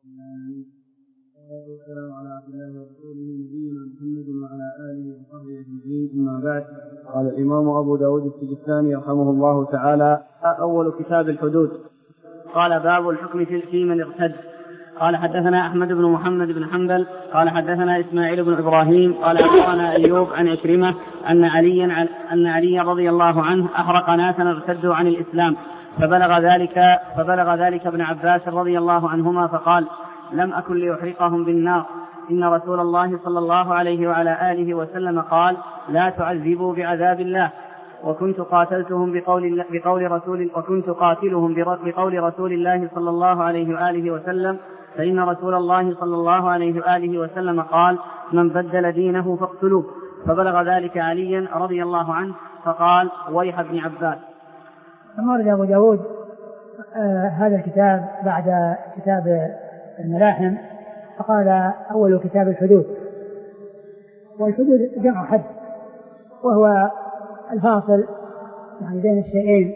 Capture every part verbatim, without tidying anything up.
والسلام على عبد الله ورسوله نبينا محمد وعلى آله وصحبه أجمعين. أما بعد، قال الإمام أبو داود السجستاني رحمه الله تعالى: أول كتاب الحدود. قال: باب الحكم في من ارتد. قال: حدثنا أحمد بن محمد بن حنبل قال: حدثنا إسماعيل بن إبراهيم قال: أخبرنا أيوب عن عكرمة أن عليا أن علي رضي الله عنه أحرق ناسا ارتدوا عن الإسلام، فبلغ ذلك فبلغ ذلك ابن عباس رضي الله عنهما فقال: لم أكن لأحرقهم بالنار، إن رسول الله صلى الله عليه وعلى آله وسلم قال: لا تعذبوا بعذاب الله، وكنت قاتلتهم بقول, بقول رسول وكنت قاتلهم بقول رسول الله صلى الله عليه وآله وسلم، فإن رسول الله صلى الله عليه وآله وسلم قال: من بدل دينه فاقتلوه. فبلغ ذلك عليا رضي الله عنه فقال: ويح ابن عباس. ثم ورد أبو داود آه هذا الكتاب بعد كتاب الملاحم، فقال: أول كتاب الحدود. والحدود جمع حد، وهو الفاصل يعني بين الشيئين.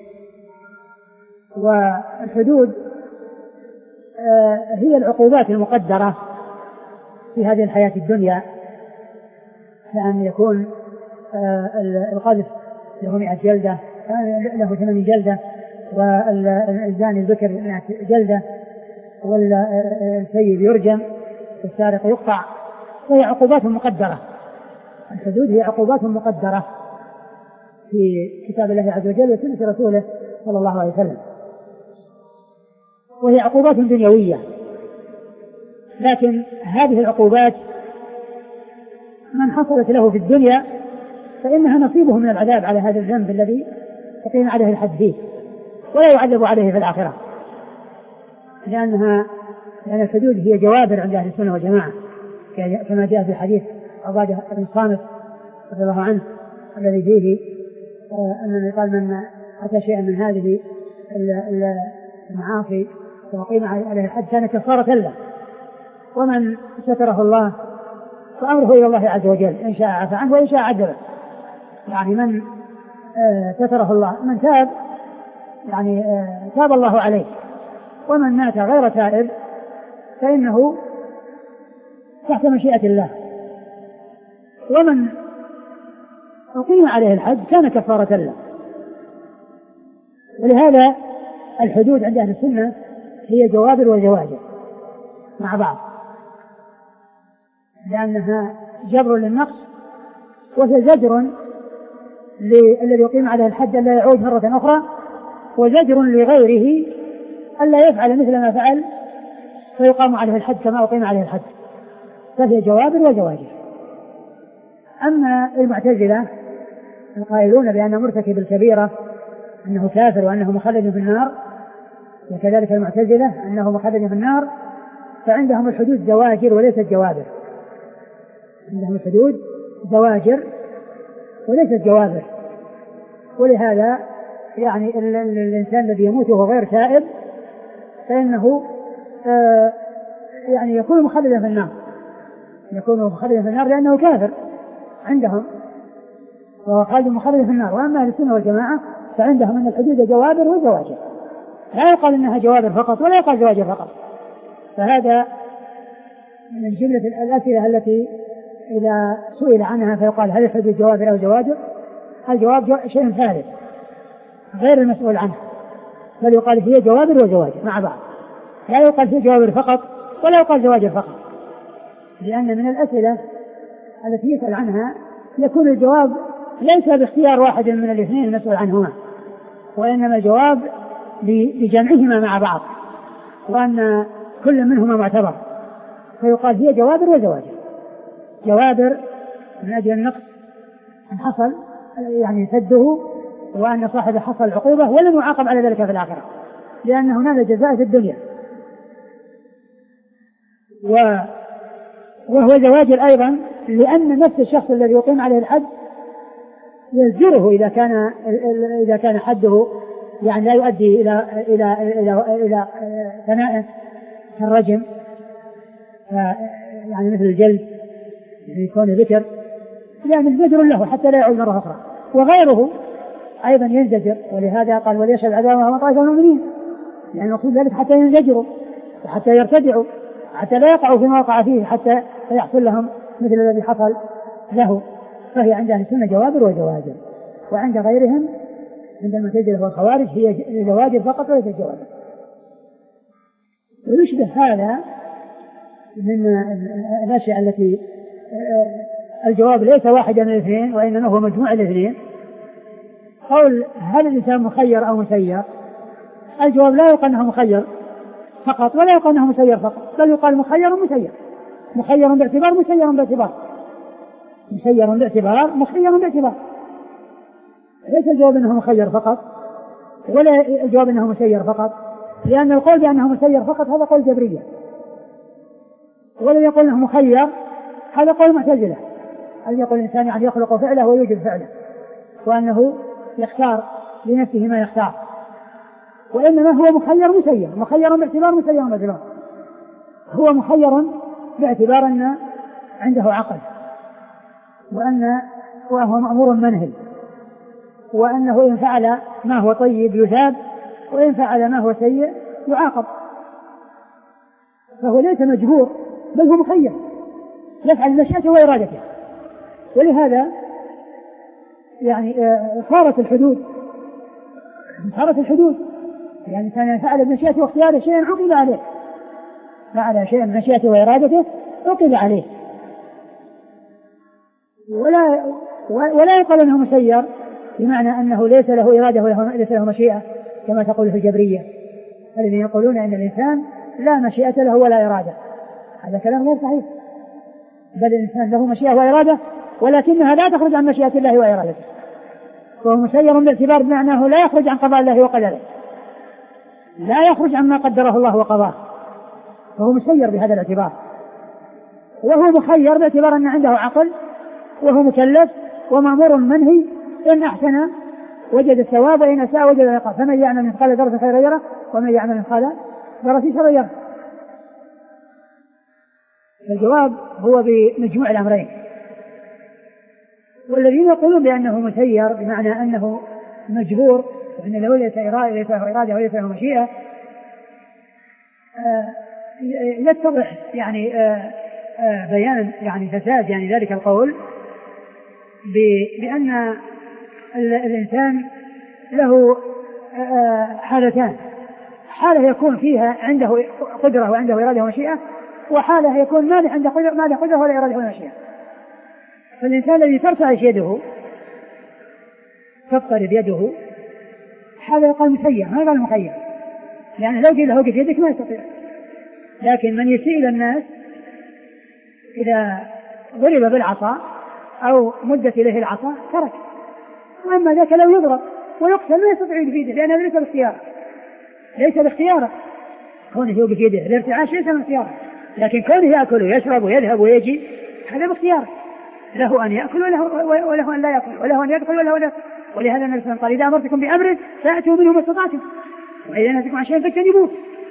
والحدود آه هي العقوبات المقدرة في هذه الحياة الدنيا، لأن يكون آه القذف له مئة جلدة، له ثمانين جلدة، والزاني البكر مئة جلدة، والسيد يرجم، والسارق يقطع. وهي عقوبات مقدرة. الحدود هي عقوبات مقدرة في كتاب الله عز وجل وسنة رسوله صلى الله عليه وسلم، وهي عقوبات دنيوية. لكن هذه العقوبات من حصلت له في الدنيا فإنها نصيبه من العذاب على هذا الذنب الذي يقيم عليه الحد فيه، ولا يعذب عليه في الآخرة، لأنها لأن الحدود هي جوابر عند أهل السنة والجماعة، كما جاء في حديث عبادة بن الصامت رضي الله عنه الذي فيه أنه قال: من أتى شيئا من هذه المعاصي وقيم عليه الحد كان كفارة له، ومن ستره الله فأمره إلى الله عز وجل، إن شاء عفى عنه وإن شاء عذبه. يعني من ستره الله، من تاب يعني تاب الله عليه، ومن مات غير تائب فإنه تحت مشيئة الله، ومن أقيم عليه الحد كان كفارة له. ولهذا الحدود عند أهل السنة هي جوابر وجواجر مع بعض، لأنها جبر للنقص، وهي زجر الذي يقيم عليه الحد ألا يعود مرة أخرى، وزجر لغيره ألا يفعل مثل ما فعل فيقام عليه الحد كما أقيم عليه الحد. فهي جوابر وجواجر. أما المعتزلة القائلون بأن مرتكب الكبيرة أنه كافر وأنه مخلد في النار، وكذلك المعتزلة أنه مخلد في النار، فعندهم الحدود زواجر وليست جوابر. عندهم الحدود زواجر وليست جوابر. ولهذا يعني الإنسان الذي يموت وهو غير تائب فإنه آه يعني يكون مخلدا في النار، يكون مخلدا في النار لأنه كافر عندهم، وهو خالد مخلد في النار. وأما أهل السنة والجماعة فعندهم أن الحدود جوابر وزواجر، لا يقال أنها جوابر فقط ولا يقال زواجر فقط. فهذا من جملة الأسئلة التي إذا سئل عنها فيقال: هل الحدود جوابر أو زواجر؟ الجواب شيء ثالث غير المسؤول عنه، بل يقال هي جوابر وزواجر مع بعض، لا يقال هي جوابر فقط ولا يقال زواجر فقط، لأن من الأسئلة التي يسأل عنها يكون الجواب ليس باختيار واحد من الاثنين المسؤول عنهما، وإنما الجواب بجمعهما مع بعض، وأن كل منهما معتبر، فيقال هي جوابر وزواجر. جوابر من أجل النقص أن حصل يعني سده، وأن صاحب حصل العقوبة ولم يعاقب على ذلك في الآخرة، لأنه نال جزاء في الدنيا. وهو زواجر أيضا لأن نفس الشخص الذي يقيم عليه الحد يزجره إذا كان إذا كان حده يعني لا يؤدي إلى إلى إلى إلى ثناء كالرجم، يعني مثل الجلد يكون ذكر، يعني الزجر له حتى لا يعود مرة أخرى. وغيره أيضا ينزجر، ولهذا قال: وليشهد عذابهم طائفة من المؤمنين، يعني المقصود ذلك حتى ينزجروا، وحتى يرتدعوا، حتى لا يقعوا فيما وقع فيه، حتى يحصل لهم مثل الذي حصل له. فهي عند أهل السنة جوابر وزواجر، وعند غيرهم عند المعتزلة والخوارج هي زواجر فقط وليس جوابر. ويشبه هذا من الأشياء التي الجواب ليس واحدا من الاثنين وإنما هو مجموع الاثنين. قول هل الإنسان مخير أو مسير؟ الجواب لا يقال أنه مخير فقط ولا يقال أنه مسير فقط، بل يقال مخير ومسير، مخير باعتبار مسير باعتبار، مسير باعتبار مخير باعتبار. ليس الجواب أنه مخير فقط ولا الجواب أنه مسير فقط، لأن القول بأنه مسير فقط هذا قول جبرية، والذي يقول أنه مخير هذا قول معتزلة، الذي يقول الإنسان يعني يخلق فعله ويوجد فعله، وأنه يختار لنفسه ما يختار، وإنما هو مخير مسير، مخير باعتبار مسير باعتبار. هو مخير باعتبار أن عنده عقل، وأن وهو مأمور منهي، وأنه إن فعل ما هو طيب يثاب، وإن فعل ما هو سيء يعاقب. فهو ليس مجبور بل هو مخير يفعل مشيئته وإرادته. ولهذا يعني صارت الحدود صارت الحدود يعني كان فعل بمشيئته واختياره شيئا عقب عليه، فعل شيئا بمشيئته وإرادته عقب عليه، ولا ولا يقال أنه مسير بمعنى أنه ليس له إرادة وليس له مشيئة كما تقول في الجبرية الذين يقولون أن الإنسان لا مشيئة له ولا إرادة. هذا كلام غير صحيح، بل الإنسان له مشيئة وإرادة ولكنها لا تخرج عن مشيئة الله وإرادته، وهو مسير باعتبار بمعناه لا يخرج عن قضاء الله وقدره، لا يخرج عما قدره الله وقضاه، فهو مسير بهذا الاعتبار. وهو مخير باعتبار أن عنده عقل وهو مكلف ومأمور منهي، إن أحسن وجد الثواب وإن أساء وجد العقاب، فمن يعمل مثقال ذرة خيرا يره ومن يعمل مثقال ذرة شرا يره. الجواب هو بمجموع الأمرين. والذين يقولون بأنه مسير بمعنى أنه مجبور وأن له ليس إرادة وليس له مشيئة يتضح يعني بيان يعني فساد يعني ذلك القول بأن الإنسان له حالتان، حالة يكون فيها عنده قدرة وعنده إرادة ومشيئة، وحالة يكون ما له عنده قدرة ما له قدرة ولا إرادة ولا مشيئة. فالإنسان الذي ترتعش يده تضطرب يده هذا يقال مسير ما يقال مخير، يعني لو قيل له وقف يدك ما يستطيع. لكن من يسيء إلى الناس إذا ضرب بالعصا أو مدت إليه العصا ترك، وأما ذاك لو يضرب ويقتل ما يستطيع يده لأنه ليس باختياره، ليس باختياره كونه يوقف يده، الارتعاش ليس من اختياره، لكن كونه يأكل ويشرب ويذهب ويجي هذا باختياره، له أن يأكل وله, وله أن لا يأكل، وله أن يدخل وله أن يدخل. ولهذا النبي صلى الله عليه وسلم قال إذا أمرتكم بأمر فأتوا منه ما استطعتم وإذا نهيتكم عن شيء فاجتنبوه،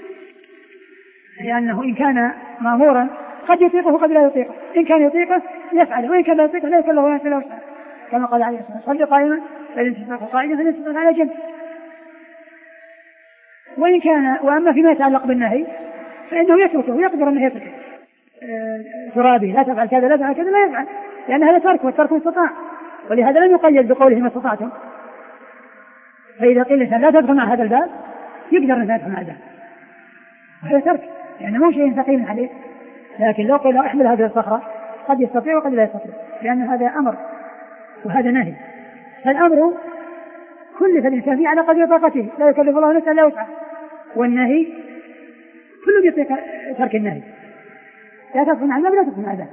لأنه إن كان مأمورا قد يطيقه وقد لا يطيقه، إن كان يطيقه يفعله وإن كان لا يطيقه لا يكله ولا يفعله، كما قال عليه الصلاة والسلام صل قائما فإن استطاع قائما فإن استطاع على جنب. وإن كان وأما فيما يتعلق بالنهي فإنه يتركه ويقدر أنه يتركه، ترابي لا تفعل كذا لا تفعل كذا لا يفعل، لأن هذا ترك والترك استطاع، ولهذا لم يقيد بقوله ما استطعتم. فإذا قيل الإنسان لا تدخل مع هذا الباب يقدر أن يدخل مع الباب، هذا ترك يعني مو شيء ثقيل عليه. لكن لو قيل احمل هذه الصخرة قد يستطيع وقد لا يستطيع، لأن هذا أمر وهذا نهي. فالأمر كلف الإنسان فيه على قدر طاقته، لا يكلف الله نفسا إلا وسعها، والنهي كله يطيق ترك النهي، لا تدخل مع الباب لا تدخل مع الباب.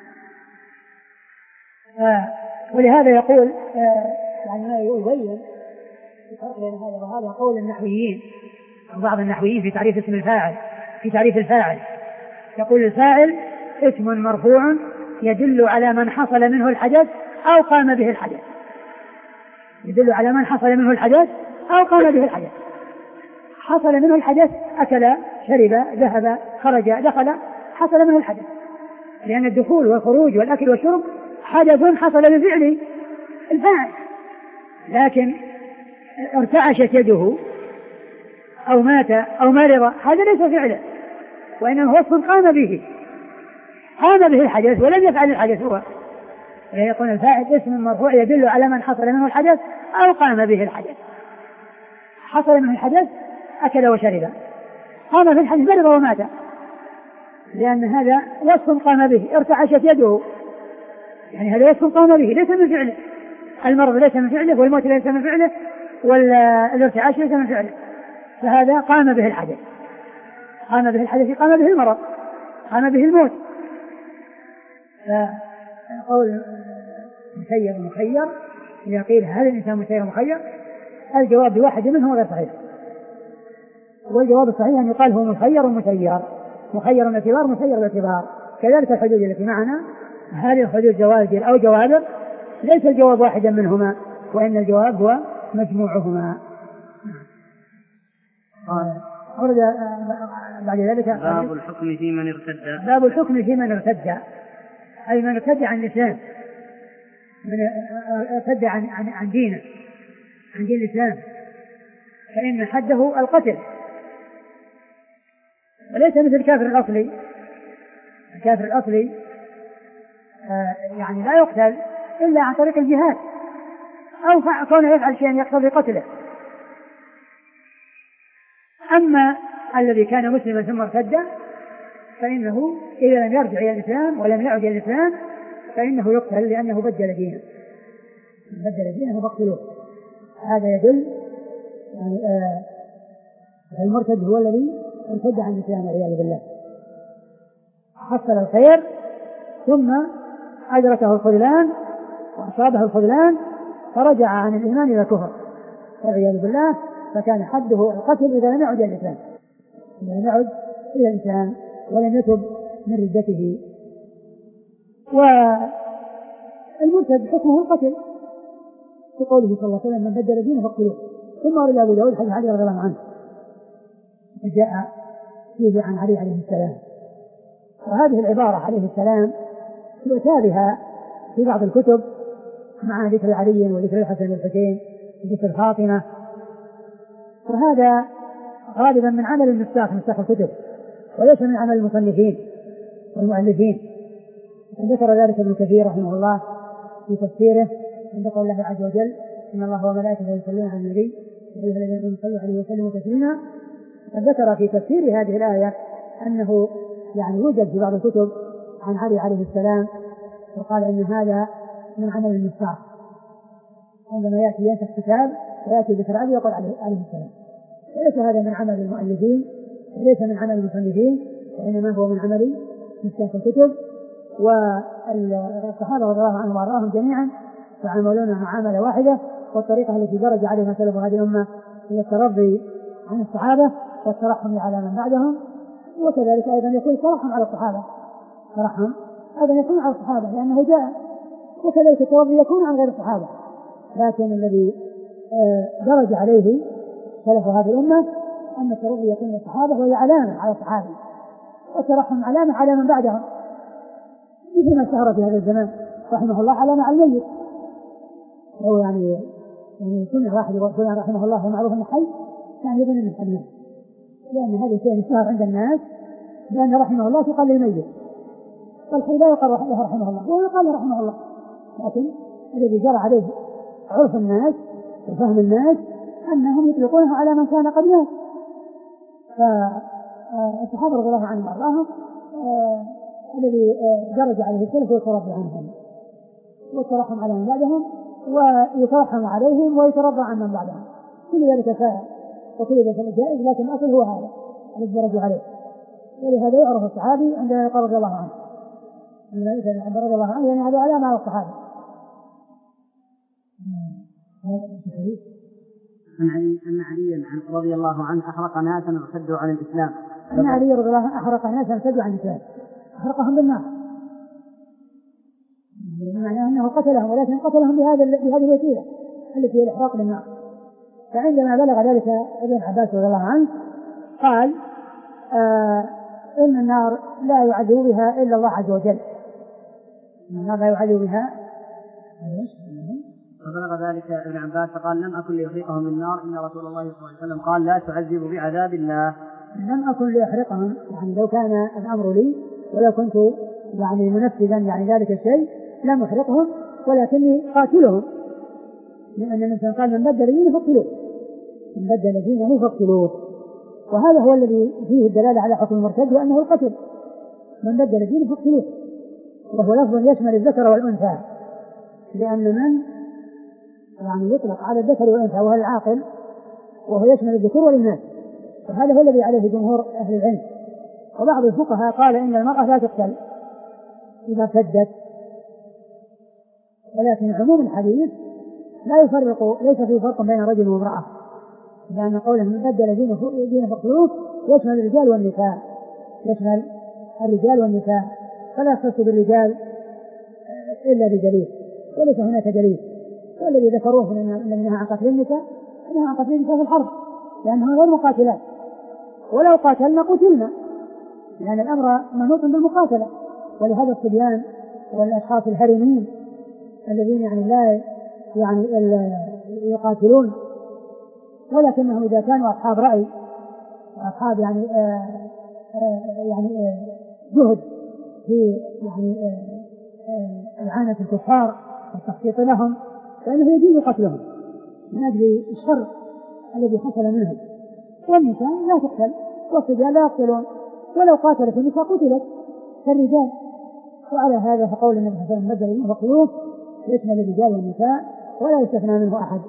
آه ولهذا يقول آه يعني ما يبين الفرق بين هذا وهذا قول النحويين وبعض النحويين في تعريف اسم الفاعل، في تعريف الفاعل يقول الفاعل اسم مرفوع يدل على من حصل منه الحدث أو قام به الحدث، يدل على من حصل منه الحدث أو قام به الحدث. حصل منه الحدث أكل شرب ذهب خرج دخل، حصل منه الحدث، لأن الدخول والخروج والأكل والشرب حدث حصل بفعل الفاعل. لكن ارتعشت يده أو مات أو مرض هذا ليس فعله، وإنما هو وصف قام به قام به الحدث ولم يفعل الحدث هو، يكون الفاعل اسم مرفوع يدل على من حصل منه الحدث أو قام به الحدث. حصل منه الحدث أكل وشرب، قام في الحدث مرض ومات، لأن هذا وصف قام به، ارتعشت يده، يعني هذا وصف قام به ليس من فعله، المرض ليس من فعله والموت ليس من فعله والارتعاش ليس من فعله، فهذا قام به الحدث. قام به الحدث قام به المرض، قام به الموت. فقول مسير ومخير إذا قيل هل الإنسان مسير ومخير الجواب بواحد منهم غير صحيح، والجواب الصحيح أن يقال هو مخير ومسير، مخير الاعتبار مسير الاعتبار. كذلك الحدود التي معنا هذه الحدود زواجر أو جوابر، ليس الجواب واحدا منهما وإن الجواب هو مجموعهما. أورد بعد ذلك باب الحكم في من ارتد. باب الحكم في من ارتد، أي من ارتد عن الإسلام، من ارتد عن, عن, عن دينه، عن دين الإسلام، فإن حده القتل، وليس مثل الكافر الأصلي. الكافر الأصلي آه يعني لا يقتل إلا عن طريق الجهاد أو كونه يفعل شيئا يقتضي قتله. أما الذي كان مسلما ثم ارتد فإنه إذا لم يرجع إلى الإسلام ولم يعد إلى الإسلام فإنه يقتل لأنه بدل دينه، بدل دينه فاقتلوه. هذا يدل يعني آه المرتد هو الذي ارتد عن الإسلام والعياذ بالله، حصل الخير ثم أدركه الخذلان وأصابه الخذلان فرجع عن الإيمان إلى الكفر والعياذ بالله، فكان حده القتل إذا لم يعد إلى الإسلام، إذا لم يعد إلى الإسلام ولم يتب من ردته. والمرتد حكمه القتل في قوله صلى الله عليه وسلم من بدل دينه فاقتلوه. ثم ورد أبو داود حديث علي رضي الله عنه جاء فيه عن علي عليه السلام، وهذه العبارة عليه السلام يؤتى بها في بعض الكتب مع ذكر علي وذكر الحسن والحسين وذكر فاطمة، وهذا غالبا من عمل النساخ، نساخ الكتب، وليس من عمل المصنفين والمؤلفين. ذكر ذلك ابن كثير رحمه الله في تفسيره عند قول الله عز وجل إن الله وملائكته يصلون على النبي يا أيها الذين آمنوا صلوا عليه وسلموا تسليما. ذكر في تفسير هذه الآية أنه يعني يوجد في بعض الكتب عن علي عليه السلام، وقال إن هذا من عمل النساخ، عندما يأتي ينسخ كتاب ويأتي ذكر علي يقول عليه السلام، وليس هذا من عمل المؤلفين وليس من عمل المصنفين، وإنما هو من عمل نساخ الكتب. والصحابة رضي الله عنهم وأرضاهم جميعا تعاملون معاملة واحدة، والطريقة التي درج عليها سلف هذه الأمة هي الترضي عن الصحابة والترحم على من بعدهم، وكذلك أيضا يكون الترحم على الصحابة، الترحم أيضا يكون على الصحابة لأنه جاء، وكذلك الترضي يكون عن غير الصحابة، لكن الذي درج عليه سلف هذه الأمة أن الترضي يكون للصحابة وهي علامة على الصحابة، والترحم علامة على من بعدهم، مثل ما اشتهر في هذا الزمان رحمه الله علامة على الميت. هو يعني يعني يكون واحد يقول رحمه الله ومعروف انه حي، يعني يظن انه حي، لان هذا الشيء اشتهر عند الناس بان رحمه الله يقال للميت، والحي لا يقال له رحمه الله، هو يقال رحمه الله، لكن الذي جرى عليه عرف الناس وفهم الناس انهم يطلقونه على من كان قبله. فالصحابه رضي الله عنهم وارضاهم الذي درج عليه السلف ويترضى عنهم والترحم على من بعدهم ويترحم عليهم ويترضى عن من بعدهم، كل ذلك فاعل وكل ذلك جائز، لكن الأصل هو هذا الذي درج عليه. ولهذا يعرف الصحابي عندما يقال رضي الله عنه، عندما رضي الله عنه يعني هذا علامة على الصحابة. أن عليا رضي الله عنه أحرق ناسا ارتدوا عن الإسلام. أن علي رضي الله عنه أحرق ناسا ارتدوا عن الإسلام، أحرقهم بالنار، بمعنى أنه قتلهم، ولكن قتلهم بهذا بهذه الوسيلة التي هي الإحراق بالنار. فعندما بلغ ذلك ابن عباس رضي الله عنه قال آه إن النار لا يعذب بها إلا الله عز وجل، النار لا يعذب بها. فبلغ ذلك ابن عباس فقال لم أكن ليحرقهم بالنار إن رسول الله صلى الله عليه وسلم قال لا تعذب بعذاب الله. لم أكن لأحرقهم، يعني لو كان الأمر لي ولو كنت يعني منفذا يعني ذلك الشيء لم أحرقهم، ولكني قاتلهم، لأن الإنسان قال من بدل دينه فاقتلوه، من بدل دينه فاقتلوه، وهذا هو الذي فيه الدلالة على حكم المرتد وأنه القتل، من بدل دينه فاقتلوه، وهو لفظ يشمل الذكر والأنثى، لأن من يعني يطلق على الذكر والأنثى وهو العاقل، وهو يشمل الذكور والإناث، وهذا هو الذي عليه جمهور أهل العلم. وبعض الفقهاء قال إن المرأة لا تقتل إذا ارتدت، ولكن عموم الحديث لا يفرق، ليس فيه فرق بين رجل وامرأة، لأن قوله من بدل دينه فاقتلوه يشمل الرجال والنساء، يشمل الرجال والنساء، فلا يختص بالرجال إلا بدليل، وليس هناك دليل. والذي ذكروه من نهى عن قتل النساء نهى عن قتل النساء في الحرب، لأنها غير مقاتلات، ولو قاتلنا قتلنا، لأن الأمر منوط بالمقاتلة. ولهذا الصبيان والأشخاص الهرمين الذين يعني لا يعني يقاتلون، ولكنهم إذا كانوا أصحاب رأي وأصحاب يعني آآ آآ يعني آآ جهد في يعني إعانة الكفار والتخطيط لهم، فإنه يجوز قتلهم من أجل الشر الذي حصل منهم. والنساء لا تقتل، والصبيان لا يقتلون، ولو قاتلت النساء قتلت كالرجال. وعلى هذا فقول النبي صلى الله عليه وسلم بدل دينه فاقتلوه يشمل الرجال والنساء ولا يستثنى منه أحد.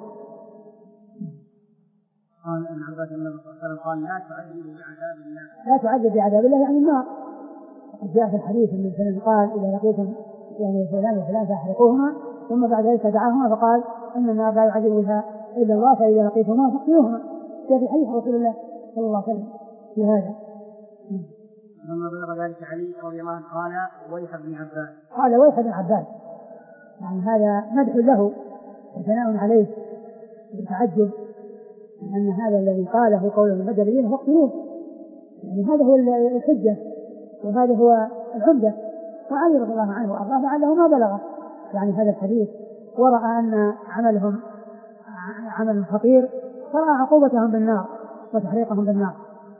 قال ابن عباس النبي صلى الله عليه وسلم قال لا تعذب بعذاب الله، لا تعذب بعذاب الله يعني النار. جاء في الحديث من سنة قال إذا لقيتم يعني فلان وفلان فاحرقوهما، ثم بعد ذلك دعاهما فقال إن النار لا يعذب بها إلا الله، فإذا لقيتموها فاقتلوهما. جاء في حديث رسول الله صلى الله عليه وسلم في هذا. ثم بلغ ذلك علي رضي الله عنه قال ويح ابن عباس، قال ويح ابن عباس، يعني هذا مدح له وثناء عليه وتعجب أن هذا الذي قاله قوله من بدل دينه فاقتلوه، يعني هذا هو الحجة وهذا هو العمدة. وعلي رضي الله عنه وأرضاه لعله ما بلغه يعني هذا الحديث، ورأى أن عملهم عمل خطير، فرأى عقوبتهم بالنار وتحريقهم بالنار.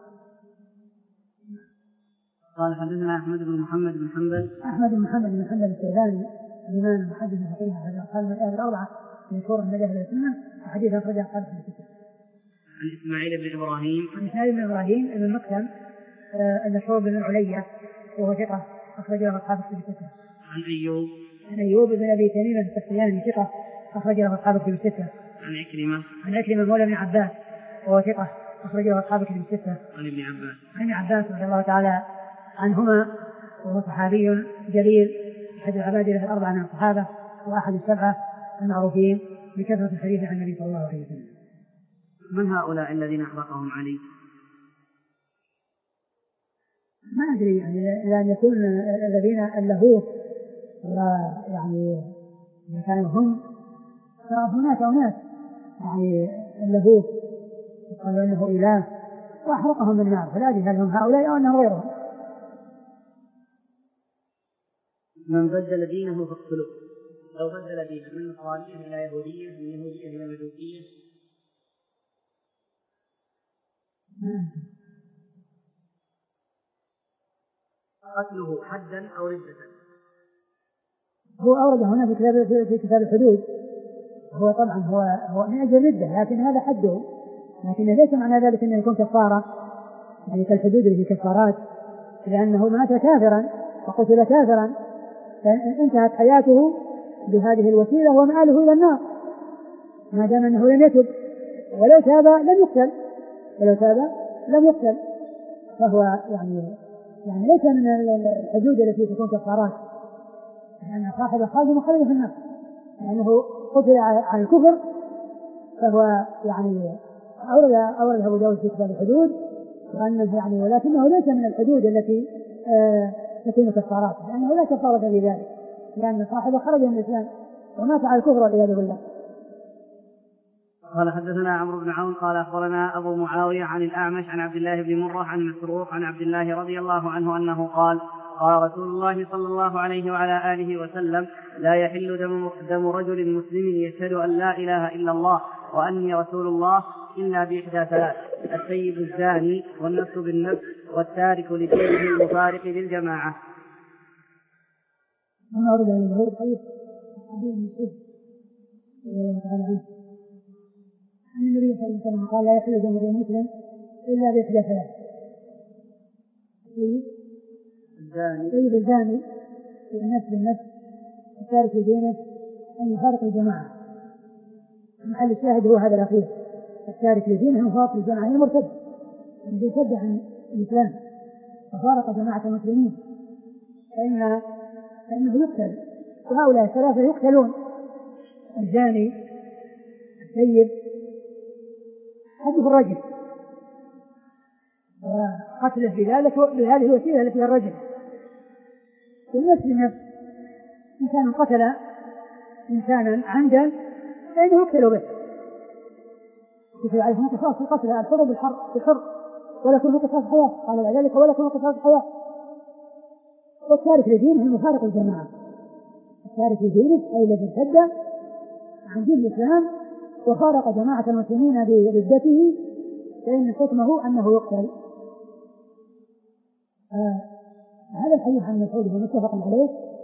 قال حدثنا أحمد بن محمد بن حنبل، أحمد بن محمد بن حنبل الشيباني الإمام المحدث الفقيه هذا قال من الآية الأربعة من سورة النجاة والسنة، وحديث أخرجه قال في الكتاب. عن إسماعيل بن إبراهيم، عن إسماعيل بن إبراهيم بن مقسم المشهور بن العلية وهو ثقة أخرج له أصحاب الكتب الستة. عن أيوب، عن أيوب بن أبي تميم السختياني ثقة أخرج له أصحاب الكتب الستة. عن عكرمة، عن عكرمة مولى ابن عباس وهو ثقة أخرج له أصحاب الكتب الستة. عن ابن عباس، عن ابن عباس رضي الله تعالى عنهما وهو صحابي جليل أحد العبادلة الأربعة من الصحابة وأحد السبعة المعروفين بكثرة الحديث عن النبي صلى الله عليه وسلم. من هؤلاء الذين أحرقهم علي؟ ما أدري يعني لأن يكون الذين ألهوه يعني إذا كانوا هم فهناك أناس يعني ألهوه وقالوا أنه إله وأحرقهم بالنار، فلا أدري هل هم هؤلاء أو أنهم غيرهم. من بدل دينه فاقتلوه، لو بدل دينه من نصرانية إلى يهودية من يهودية إلى مجوسية قتله حدا أو ردة. هو أورد هنا في كتاب في كتاب الحدود، هو طبعا هو هو من أجل ردة، لكن هذا حده، لكن ليس معنى ذلك أنه يكون كفارة يعني كالحدود اللي في كفارات، لأنه مات كافرا وقتل كافرا فانتهت حياته بهذه الوسيلة ومآله إلى النار ما دام أنه لم يتب، ولو تاب لم يقتل، ولو تاب لم يقتل، فهو يعني يعني ليس من الحدود التي تكون كفارات، لأن صاحب خالد مخلد في النار لأنه قتل عن الكفر، فهو يعني أورد أورد أبو داود في كتاب الحدود وأنه يعني ولكنه ليس من الحدود التي آه تكون كفارات، لأنه لا كفارة في ذلك، لأن صاحب خرج من الإسلام ومات على الكفر والعياذ بالله. قال حدثنا عمرو بن عون قال أخبرنا أبو معاوية عن الأعمش عن عبد الله بن مرة عن مسروق عن عبد الله رضي الله عنه أنه قال قال رسول الله صلى الله عليه وعلى آله وسلم لا يحل دم, دم رجل مسلم يشهد أن لا إله إلا الله وأني رسول الله إلا بإحدى ثلاث: السيد الزاني، والنفس بالنفس، والتارك لدينه المفارق للجماعة. أنا أريد أن أقول حديث حديث مسعود رضي الله تعالى عنه عن النبي صلى الله عليه وسلم قال: لا يحل دم امرئ مسلم إلا بإحدى ثلاث: السيد الزاني، والنفس بالنفس، والتارك لدينه المفارق للجماعة. محل الشاهد هو هذا الأخير: التارك لدينه المفارق للجماعة، هي المرتد الذي ارتد عن الإسلام وفارق جماعة المسلمين فإن فإنه يقتل، وهؤلاء الثلاثة يقتلون: الزاني، السيد، حتى الرجل، وقتله بذلك بهذه الوسيلة التي هي الرجل. والنفس بالنفس: إنسان قتل إنسانا عمدا فإنه يقتل به، كتب عليهم قصاص في القتل، الحر بالحر بالحر ولا يكون قصاص حياة، قال ذلك ولا يكون قصاص حياة. والتارك لدينه المفارق الجماعة: التارك لدينه أي الذي ارتد عن دين الإسلام وفارق جماعة المسلمين بردته فإن حكمه أنه يقتل. آه هذا الحديث عن مسعود هو متفق عليه: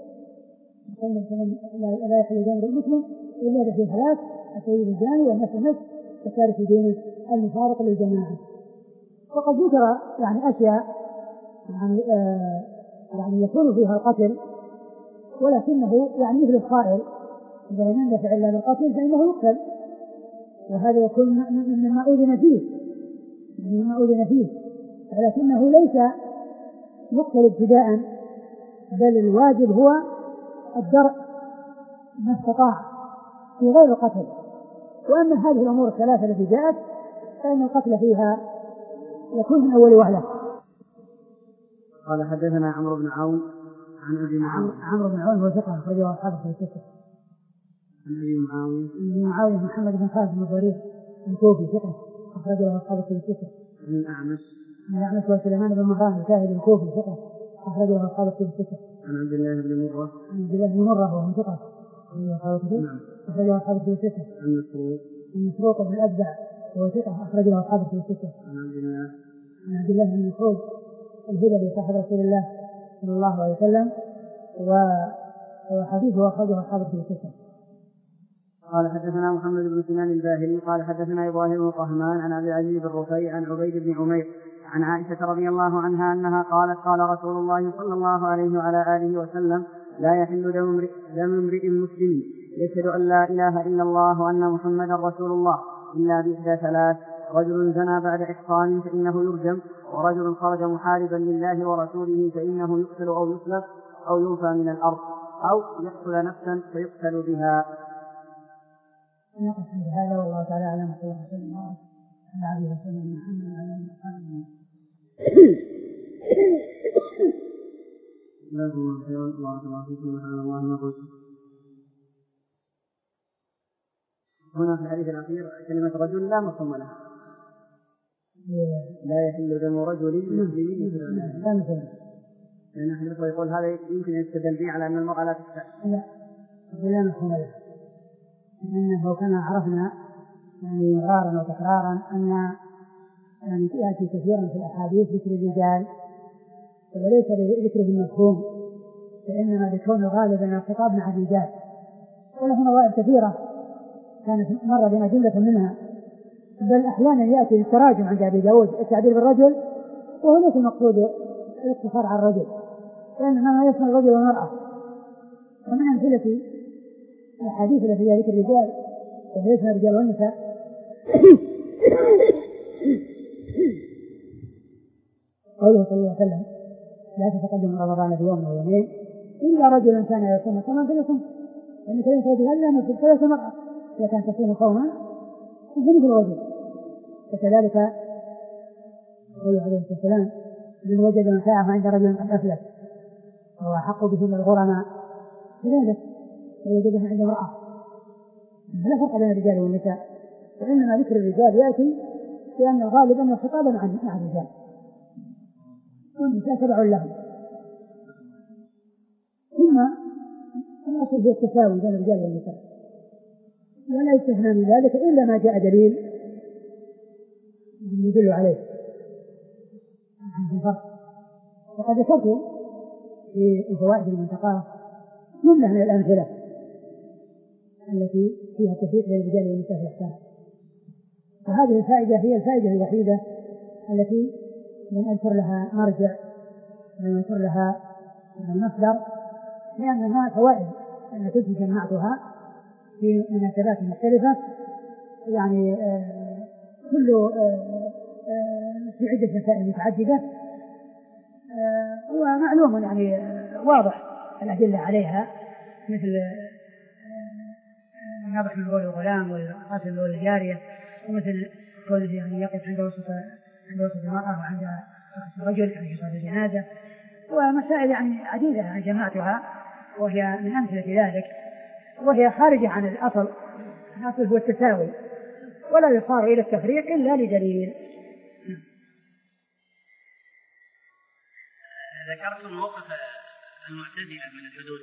لا يحل دم امرئ مسلم إلا بإحدى ثلاث: السيد الزاني، والنفس بالنفس، والتارك لدينه المفارق للجماعة. وقد ذكر يعني أشياء يعني, آه يعني يكون فيها القتل، ولكنه يعني مثل القائل: إذا لم يندفع إلا بالقتل فإنه يقتل، وهذا يكون مما أذن فيه مما أذن فيه ولكنه ليس يقتل ابتداء، بل الواجب هو الدرء ما استطاع في غير القتل. وأما هذه الأمور الثلاثة التي جاءت فإن القتل فيها يكون من أول وهلة. قال: حدثنا عمرو بن عون عن أبي معاوية. عمرو بن عون هو ثقة أخرجه أصحابه في الستة. عن أبي معاوية أبي معاوية محمد بن خالد بن الضرير الكوفي ثقة أخرجه أصحابه في الستة. عن الأعمش عن الأعمش وسليمان بن مهران الكاهلي الكوفي ثقة أخرجه أصحابه في الستة. عن عبد الله بن مرة عن عبد الله بن مرة وهو ثقة أخرجه أصحابه في الستة. عن مسروق عن مسروق بن الأبدع وهو ثقة أخرجه أصحابه في الستة. عن عبد الله عن عبد الله بن مسعود الهذلي صاحب رسول الله صلى الله عليه وسلم وحديثه أخرجه أصحابه في الستة. قال: حدثنا محمد بن سنان الباهلي قال: حدثنا إبراهيم بن طهمان عن أبي عزيز الرفيع عن عبيد بن عمير عن عائشة رضي الله عنها أنها قالت: قال رسول الله صلى الله عليه وعلى آله وسلم: لا يحل دم امرئ مسلم يشهد أن لا إله إلا الله وأن محمدا رسول الله إلا بإحدى ثلاث: رجل زنى بعد إحصان فإنه يرجم، ورجل خرج محاربا لله ورسوله فإنه يقتل أو يسلب أو يوفى من الأرض، أو يقتل نفسا فيقتل بها. نقص هذا والله تعالى أعلم. صلى الله عليه وسلم على عبده وسلم محمد وعلى آله وصحبه. جزاكم الله خيرا. بارك الله فيكم. سبحان الله ما قلت. هنا في الحديث الأخير كلمة رجل لا مفهوم لها. لا يحل دم رجل مسلم لا مثل، لأن أحد يقول هذا يمكن يستدل به على أن المرأة لا تستحق. لا لا مفهوم لها، لأنه كما عرفنا يعني مرارا وتكرارا أن يعني يأتي كثيرا في الأحاديث ذكر الرجال وليس ذكره المفهوم، فإنما بيكون غالبا الخطاب مع الرجال. وله نظائر كثيرة كانت مر بنا جملة منها، بل أحيانا يأتي التراجم عند أبي داود التعبير بالرجل وهو ليس المقصود الاقتصار على الرجل، لأنما يشمل الرجل والمرأة. ومن أمثلة الحديث التي فيها ذكر الرجال وهي يشمل الرجال والنساء قوله صلى الله عليه وسلم: لا تتقدم رمضان بيوم ويومين إلا رجلا كان يصوم كما فليصم، لأن كلمة رجل لا مثل ثلاث مرات، إذا كان تصوم قوما مثل الرجل. وكذلك قوله عليه الصلاة والسلام: من وجد متاعه عند رجل قد أفلت وهو أحق به من الغرماء، كذلك وجدها عند امرأة. لا فرق بين الرجال والنساء، وإنما ذكر الرجال يأتي لأن الغالب أن الخطاب مع الرجال والنساء تبع لهم. ثم الأصل هو التساوي بين الرجال والنساء، ولا يستثنى من ذلك إلا ما جاء دليل يدل عليه الفرق. وقد ذكرت في الفوائد المنتقاه جملة من الأمثلة التي فيها التفريق بين الرجال والنساء في الأحكام، وهذه الفائدة هي الفائدة الوحيدة التي لم أذكر لها مرجع لم أذكر لها مصدر، لأنها فوائد التي جمعتها في مناسبات مختلفة، يعني آه كل آه آه في عدة مسائل متعددة، آه ومعلوم يعني آه واضح الأدلة عليها، مثل النضح من بول الغلام والقتل من بول الجارية، ومثل قوله يعني يقف عند وسط عند وسط المرأة وعند رأس الرجل في صلاة الجنازة، ومسائل يعني عديدة يعني جمعتها وهي من أمثلة ذلك، وهي خارجة عن الأصل. الأصل هو التساوي ولا يصار إلى التفريق إلا لدليل. ذكرت موقف المعتزلة من الحدود،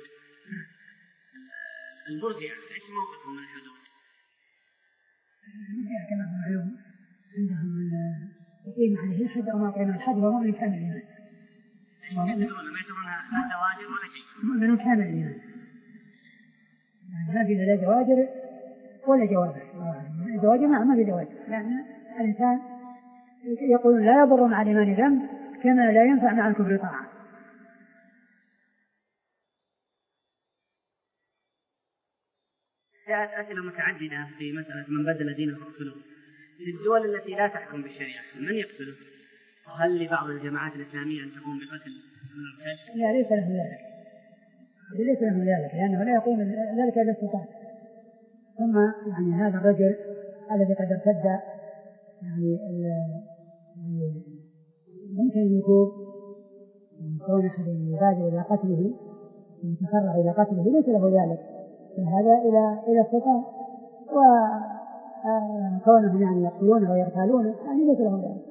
المرجئة ايش موقفهم من الحدود؟ المرجئة كما هو معلوم عندهم يقيم عليه الحد أو ما قيم الحد وهو من كامل الإيمان. ما يترونها لا زواجر ولا شيء. من كامل الإيمان. يعني ما في لا زواجر ولا جواز. الزواجر نعم ما في زواجر، لأن الإنسان يقول لا يضر مع الإيمان ذنب كما لا ينفع مع الكفر طاعة. جاءت أسئلة متعددة في مسألة من بدل دينه فاقتلوه. في الدول التي لا تحكم بالشريعة من يقتله؟ وهل لبعض الجماعات الإسلامية أن تقوم بقتل من الرجال؟ لا ليس له ذلك، ليس له ذلك، لأنه لا يقوم ذلك إلا السلطان. ثم يعني هذا الرجل الذي قد ارتد يعني ممكن أن يكون كون أحد يبادر إلى قتله ويتسرع إلى قتله ليس له ذلك، هذا إلى إلى السلطان، وكونهم يعني يقتلونه ويغتالونه يعني ليس له ذلك.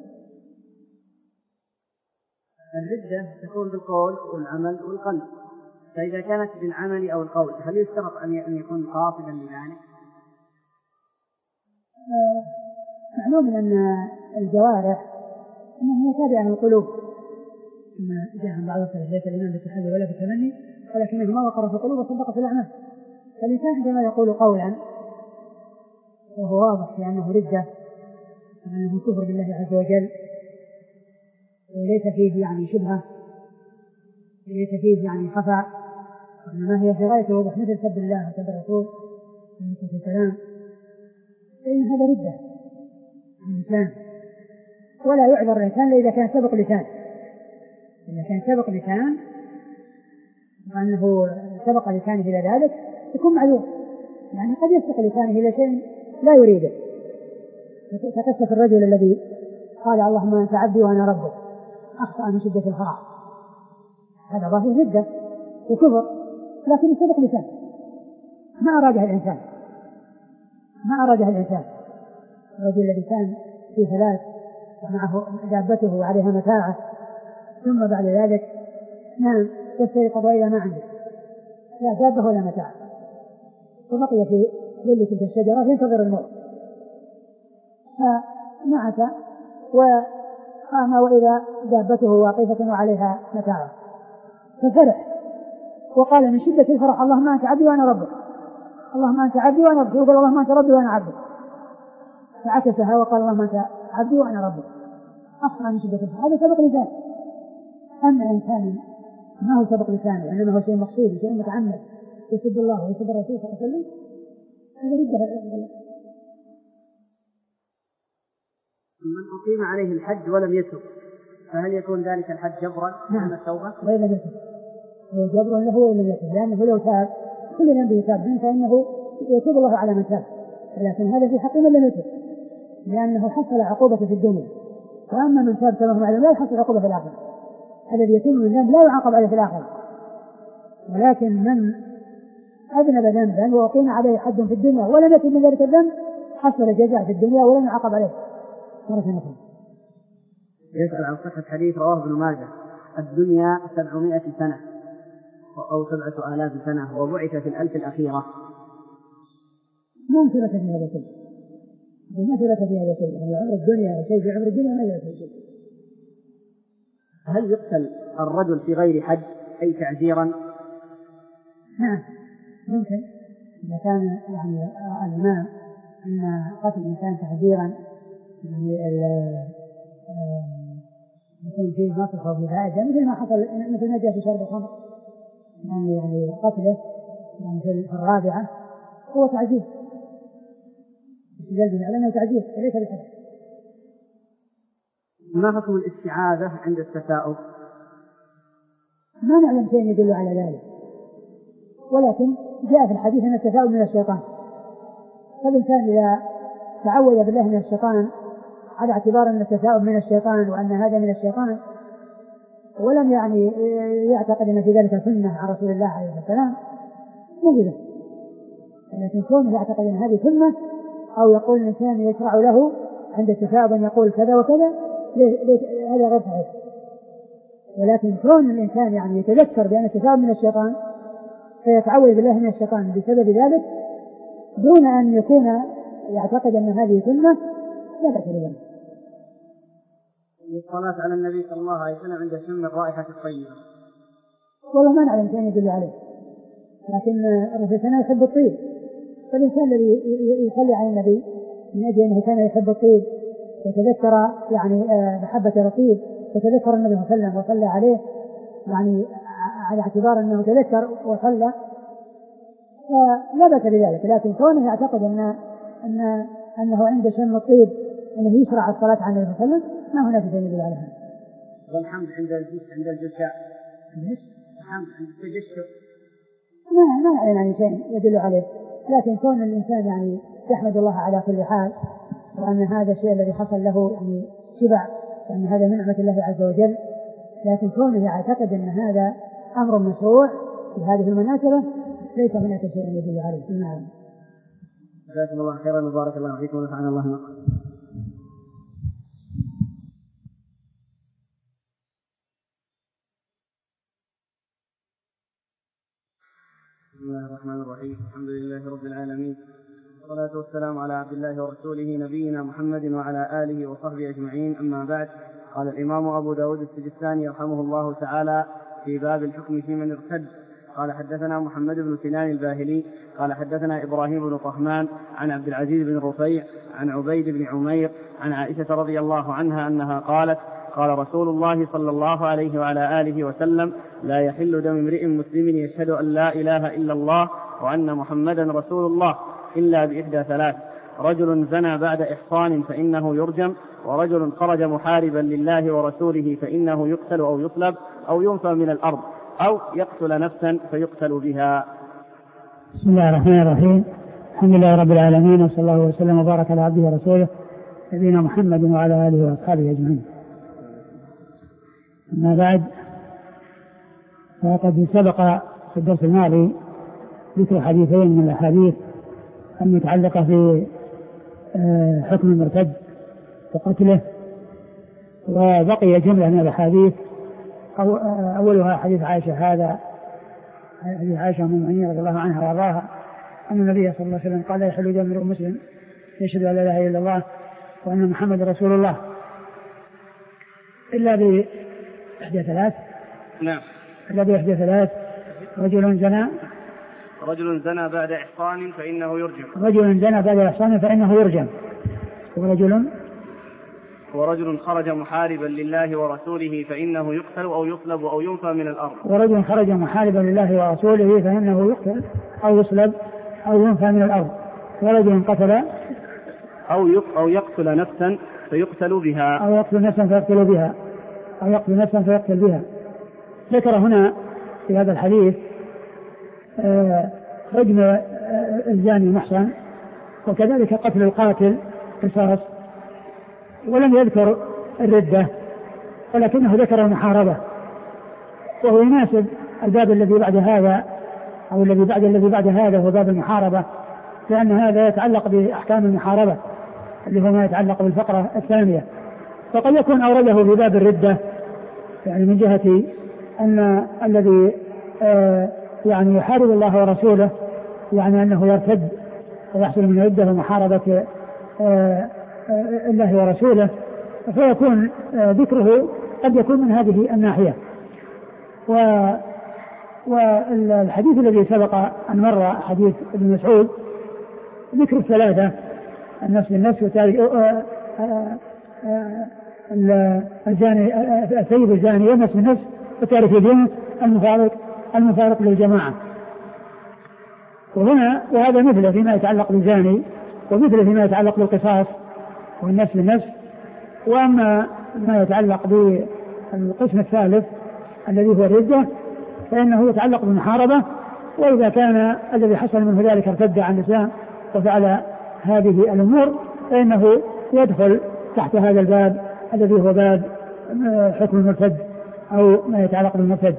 الردة تكون بالقول والعمل والقلب، فإذا كانت بالعمل أو القول هل يشترط أن يكون قاصدا لذلك؟ معلوم أن الجوارح أنها تابعة للقلوب، كما جاء عن بعض السلف ليس الإيمان بالتحلي ولا بالتمني ولكنه ما وقر في القلوب وصدق في الأعمال. فالإنسان عندما يقول قولا وهو واضح لأنه ردة وأنه كفر بالله عز وجل وليس فيه يعني شبهة وليس فيه يعني خفاء، وإنما هي في غاية الوضوح مثل سب الله وسب الرسول عليه السلام، فإن هذا ردة عن الإسلام، ولا يعذر الإنسان إذا كان سبق لسان. إذا كان سبق لسان وأنه سبق لسانه إلى ذلك يكون معذور، يعني قد يسبق لسانه إلى شيء لا يريده، كقصة الرجل الذي قال اللهم أنت عبدي وأنا ربك أخطأ من شدة الفرح، هذا ظاهر ردة وكفر، لكن سبق لسان ما أرادها الإنسان ما أرادها الإنسان الرجل الذي كان في ثلاث معه دابته وعليها متاعه، ثم بعد ذلك نام تستيقظ إلى ما عنده لا دابة ولا متاع، وبقي في ظل تلك الشجرة ينتظر الموت، فنعس وقام وإذا دابته واقفة وعليها متاعه، ففرح وقال من شدة الفرح اللهم أنت عبدي وأنا ربك، اللهم أنت عبدي وأنا ربك، وقال اللهم أنت ربي وأنا عبدك، فعكسها وقال اللهم أنت عبدي وأنا ربك، أخطأ من شدة الفرح. هذا سبق لسان. أما إنسان ما هو سبق لسانه إنما هو شيء مقصود شيء متعمد يسب الله ويسب الرسول صلى الله عليه وسلم، هذا ردة. من أقيم عليه الحج ولم يتب فهل يكون ذلك الحج جبرا؟ نعم التوبة ولم يتب، هو جبر له ولم يتب، لأنه لو تاب كل ذنب يتاب فإنه يتوب الله على من تاب، لكن هذا في حق من لم يتب لأنه حصل عقوبة في الدنيا، وأما من تاب كما معلوم لا يحصل عقوبة في الآخرة، الذي يتم من ذنب لا يعاقب عليه في الآخرة، ولكن من أذنب ذنبا وأقيم عليه حد في الدنيا ولم يتب من ذلك الذنب حصل جزاء في الدنيا ولم يعاقب عليه مرة أخرى. يسأل عن صحة حديث رواه ابن ماجه الدنيا سبعمائة سنة أو سبعة آلاف سنة وبعث في الألف الأخيرة. ما ثبت في هذا الشيء، ما ثبت في هذا شيء، يعني عمر الدنيا شيء، في عمر الدنيا ما ثبت شيء. هل يقتل الرجل في غير حد أي تعزيرا؟ نعم ممكن، إذا كان يعني الإمام أن قتل الإنسان تعزيرا يعني يكون فيه مصلحة وفيه فائدة، مثل ما حصل مثل ما جاء في شرب الخمر، يعني يعني قتله يعني في الرابعة هو تعزير، استدلال على أنه تعزير وليس بالحد. ما حكم الاستعاذة عند التثاؤب؟ ما نعلم شيء يدل على ذلك، ولكن جاء في الحديث أن التثاؤب من الشيطان، فالإنسان إذا تعوذ بالله من الشيطان على اعتبار أن التثاؤب من الشيطان وأن هذا من الشيطان، ولم يعني يعتقد أن في ذلك سنة عن رسول الله عليه السلام موجودة، لكن كونه يعتقد أن هذه سنة أو يقول الإنسان يشرع له عند التثاؤب أن يقول كذا وكذا، هذا غير صحيح. ولكن كون الإنسان يعني يتذكر بأن التثاؤب من الشيطان فيتعوذ بالله من الشيطان بسبب ذلك دون أن يكون يعتقد أن هذه سنة لا بأس بذلك. والصلاة على النبي صلى الله عليه وسلم عند شم الرائحة الطيبة، والله ما نعلم شيء يدل عليه، لكن الرسول كان يحب الطيب، فالإنسان الذي يصلي على النبي من أجل أنه كان يحب الطيب وتذكر يعني محبة الطيب وتذكر النبي صلى الله عليه وسلم وصلى عليه يعني على اعتبار أنه تذكر وصلى فلا بأس بذلك. لكن كونه يعتقد أن أن أنه عند شم الطيب أنه يشرع الصلاة على النبي صلى الله عليه وسلم ما هناك شيء يدل على هذا. والحمد عند عند الجشاء، الحمد عند التجشع ما ما يعني شيء يدل عليه، لكن كون الإنسان يعني يحمد الله على كل حال وأن هذا الشيء الذي حصل له يعني شبع وأن هذا من نعمة الله عز وجل، لكن كونه يعتقد أن هذا أمر مشروع في هذه المناسبة ليس هناك شيء يدل عليه. نعم. جزاكم الله خيرا وبارك الله فيكم ونفعنا الله بكم. بسم الله الرحمن الرحيم، الحمد لله رب العالمين، والصلاة والسلام على عبد الله ورسوله نبينا محمد وعلى آله وصحبه أجمعين، أما بعد. قال الإمام أبو داود السجستاني رحمه الله تعالى في باب الحكم في من ارتد، قال حدثنا محمد بن سنان الباهلي قال حدثنا إبراهيم بن طهمان عن عبد العزيز بن رفيع عن عبيد بن عمير عن عائشة رضي الله عنها أنها قالت قال رسول الله صلى الله عليه وعلى آله وسلم لا يحل دم امرئ مسلم يشهد أن لا إله إلا الله وأن محمدا رسول الله إلا بإحدى ثلاث: رجل زنى بعد إحصان فإنه يرجم، ورجل خرج محاربا لله ورسوله فإنه يقتل أو يصلب أو ينفى من الأرض أو يقتل نفسا فيقتل بها. بسم الله الرحمن الرحيم، الحمد لله رب العالمين، وصلى الله وسلم وبارك على عبده ورسوله نبينا محمد وعلى آله وأصحابه أجمعين. أما بعد، فقد سبق في الدرس الماضي ذكر حديثين من الأحاديث المتعلقة في حكم المرتد وقتله، وبقي جملة من الأحاديث أولها حديث عائشة، هذا حديث عائشة أم المؤمنين رضي الله عنها وأرضاها أن النبي صلى الله عليه وسلم قال لا يحل دم امرئ مسلم يشهد أن لا إله إلا الله وأن محمد رسول الله إلا بإحدى ثلاث. نعم. إلا بإحدى ثلاث: رجل زنى رجل زنى بعد إحصان فإنه يرجم رجل زنى بعد إحصان فإنه يرجم ورجل ورجل خرج محاربا لله ورسوله فإنه يقتل أو يصلب أو ينفى من الأرض ورجل خرج محاربا لله ورسوله فإنه يقتل أو يصلب أو ينفى من الأرض ورجل قتل أو أو يقتل نفسا فيقتل بها أو يقتل نفسا فيقتل بها أو يقتل نفسا فيقتل بها. ذكر هنا في هذا الحديث رجم الزاني المحصن وكذلك قتل القاتل قصاص، ولم يذكر الردة ولكنه ذكر المحاربة، وهو يناسب الباب الذي بعد هذا أو الذي بعد الذي بعد هذا هو باب المحاربة، لأن هذا يتعلق بأحكام المحاربة اللي هو ما يتعلق بالفقرة الثانية، فقد يكون أورده في باب الردة يعني من جهة أن الذي آه يعني يحارب الله ورسوله يعني أنه يرتد ويحصل من الردة ومحاربة الله ورسوله، فيكون ذكره قد يكون من هذه الناحية. والحديث الذي سبق أن مر حديث ابن مسعود ذكر الثلاثة: النفس بالنفس، وتارك الزاني السيد الزاني، والنفس بالنفس، وتارك الدين، المفارق المفارق للجماعة. وهنا وهذا مثله فيما يتعلق بالزاني، ومثله فيما يتعلق بالقصاص والنفس بالنفس. وأما ما يتعلق بالقسم الثالث الذي هو الردة فإنه يتعلق بالمحاربة، وإذا كان الذي حصل منه ذلك ارتد عن الإسلام وفعل هذه الأمور فإنه يدخل تحت هذا الباب الذي هو باب حكم المرتد أو ما يتعلق بالمرتد.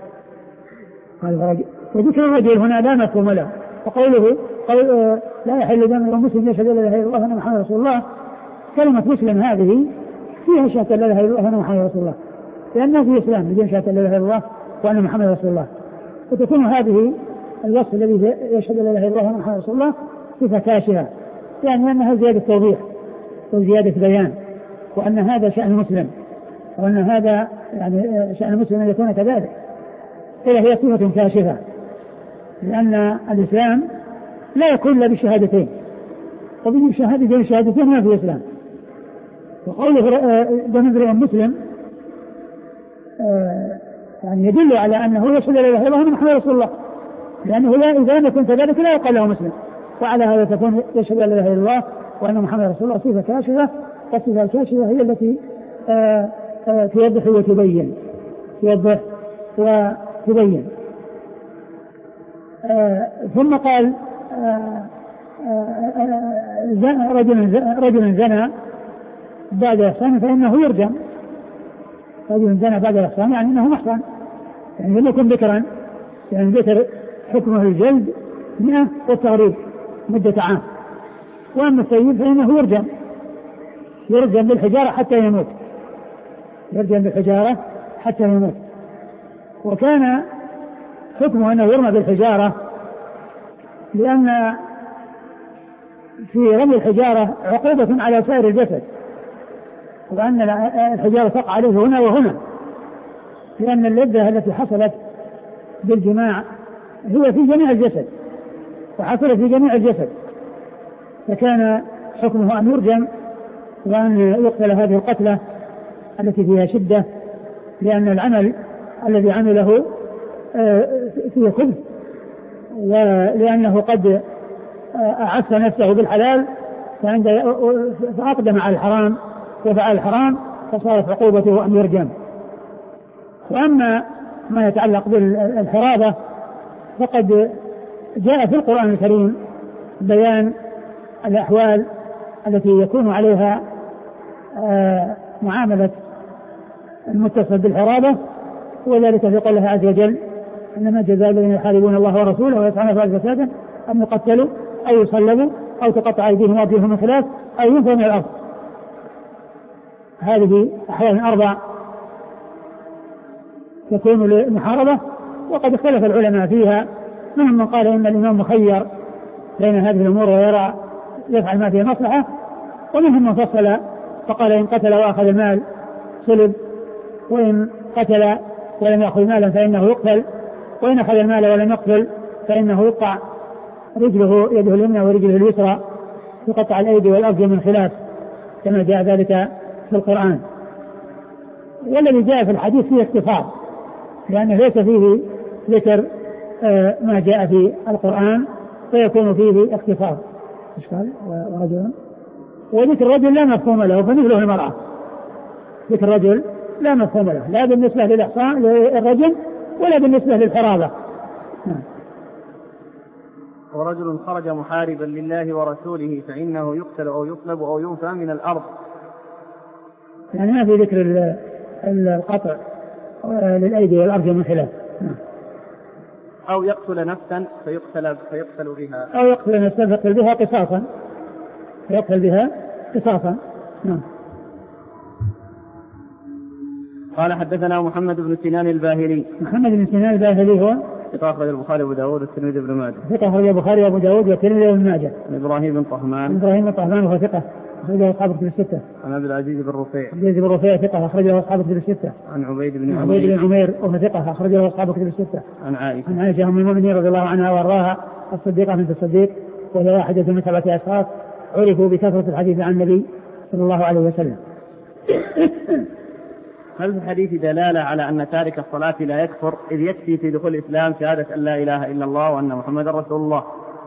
وذكر الرجل هنا لا مفهوم له، وقوله قول لا يحل دم مسلم يشهد لا اله الا الله وان محمدا رسول الله، كلمة مسلم هذه فيها شهادة لا اله الا الله وان محمدا رسول الله، لأنه في إسلام بدون شهادة لا اله الا الله وان محمدا رسول الله، وتكون هذه الوصف الذي يشهد لا اله الا الله وان محمدا رسول الله صفة كاشفة، يعني أنها زيادة توضيح وزيادة بيان، وأن هذا شأن مسلم، وأن هذا يعني شأن مسلم أن يكون كذلك. إذا هي صفة كاشفة، لأن الإسلام لا يكون إلا بالشهادتين، وبدون شهادتين الشهادتين ما في الإسلام. وقوله دم امرئ مسلم يعني يدل على أنه يشهد لا اله الا الله وأن محمدا رسول الله، لأنه لا إذا لم يكن كذلك لا يقال له مسلم، وعلى هذا تكون يشهد لا اله الا الله وأن محمدا رسول الله صفة كاشفة. والصفة الكاشفة هي التي آآ آآ توضح وتبين توضح وتبين. ثم قال رجل زنى بعد إحصان فإنه يرجم. رجل زنى بعد إحصان يعني أنه محصن، يعني لم يكن ذكرا، يعني ذكر حكمه الجلد مئة والتغريب مدة عام. وأما السيد فإنه يرجم يرجم بالحجارة حتى يموت يرجم بالحجارة حتى يموت. وكان حكمه أنه يرمى بالحجارة لأن في رمي الحجارة عقوبة على سائر الجسد، وأن الحجارة تقع عليه هنا وهنا، لأن اللذة التي حصلت بالجماع هي في جميع الجسد وحصلت في جميع الجسد، فكان حكمه أن يرجم وأن يقتل هذه القتلة التي فيها شدة، لأن العمل الذي عمله فيه خبث، ولأنه قد أعف نفسه بالحلال فأقدم على الحرام وفعل الحرام فصارت عقوبته أن يرجم. وأما ما يتعلق بالحرابة فقد جاء في القرآن الكريم بيان الأحوال التي يكون عليها معاملة المتصل بالحرابة، وذلك في قوله عز وجل: إنما جزاء الذين يحاربون الله ورسوله ويسعون في الأرض فسادا أن يقتلوا أو يصلبوا أو تقطع أيديهم وأرجلهم من خلاف أو ينفوا من الأرض. هذه أحوال أربع تكون للمحاربة، وقد اختلف العلماء فيها، منهم من قال إن الإمام مخير بين هذه الأمور ويرى يفعل ما فيه مصلحة، ومنهم من فصل فقال إن قتل وأخذ المال صلب، وإن قتل ولم يأخذ مالا فإنه يقتل، وإن أخذ المال ولم يقتل فإنه يقطع رجله يده اليمنى ورجله اليسرى، يقطع الأيدي والأرجل من خلاف كما جاء ذلك في القرآن. والذي جاء في الحديث فيه اختصار، لأنه ليس فيه ذكر ما جاء في القرآن فيكون فيه اختصار. ايش قال؟ ورجل وذكر الرجل لا مفهوم له فمثله المرأة. ذكر الرجل لا مفهوم له، لا بالنسبة للإحصان للرجل ولا بالنسبة للحرابة. ورجل خرج محاربا لله ورسوله فإنه يقتل أو يصلب أو ينفى من الأرض. يعني ما في ذكر القطع للأيدي والأرجل من خلاف. أو يقتل نفسا فيقتل فيقتل بها أو يقتل نفسا فيقتل بها قصاصا يقتل بها قصاصا. نعم. قال حدثنا محمد بن سنان الباهلي. محمد بن سنان الباهلي هو ثقة أخرج البخاري وأبو داود والترمذي بن ماجه. ثقة أخرج البخاري وأبو داود والترمذي بن ماجه. إبراهيم بن طهمان. إبراهيم بن طهمان وهو ثقة أخرجه أصحاب الكتب الستة. عن عبد العزيز بن رفيع. عبد العزيز بن رفيع ثقة أخرجه أصحاب الكتب الستة. عن عبيد بن عمير. عبيد بن عمير وهو ثقة أخرجه أصحاب الكتب الستة. عن عائشة. عن عائشة أم المؤمنين رضي الله عنها وأرضاها الصديقة بنت الصديق وهي واحدة من سبعة أشخاص عرفوا بكثرة الحديث عن النبي صلى الله عليه وسلم. هل في الحديث دلالة على أن تارك الصلاة لا يكفر إذ يكفي في دخول الإسلام شهادة أن لا إله إلا الله وأن محمد رسول الله؟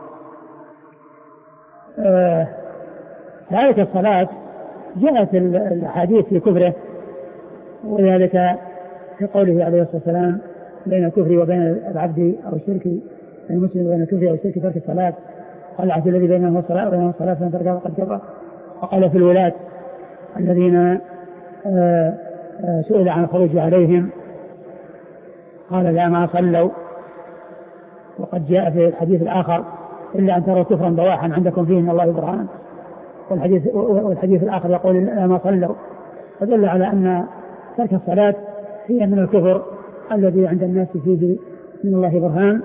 آه تارك الصلاة جاءت الحديث في كفره، وذلك في قوله عليه الصلاة والسلام بين الكفر وبين العبد أو الشرك المسلم وبين الكفر أو الشرك ترك الصلاة، قال العهد الذي بينه الصلاة وبينه الصلاة فمن تركها فقد كفر. وقال في الولاة الذين آه سئل عن الخروج عليهم قال لا ما صلوا، وقد جاء في الحديث الآخر إلا أن تروا كفرا بواحا عندكم فيه من الله برهان، والحديث, والحديث الآخر يقول لا ما صلوا، فدل على أن ترك الصلاة هي من الكفر الذي عند الناس فيه من الله برهان.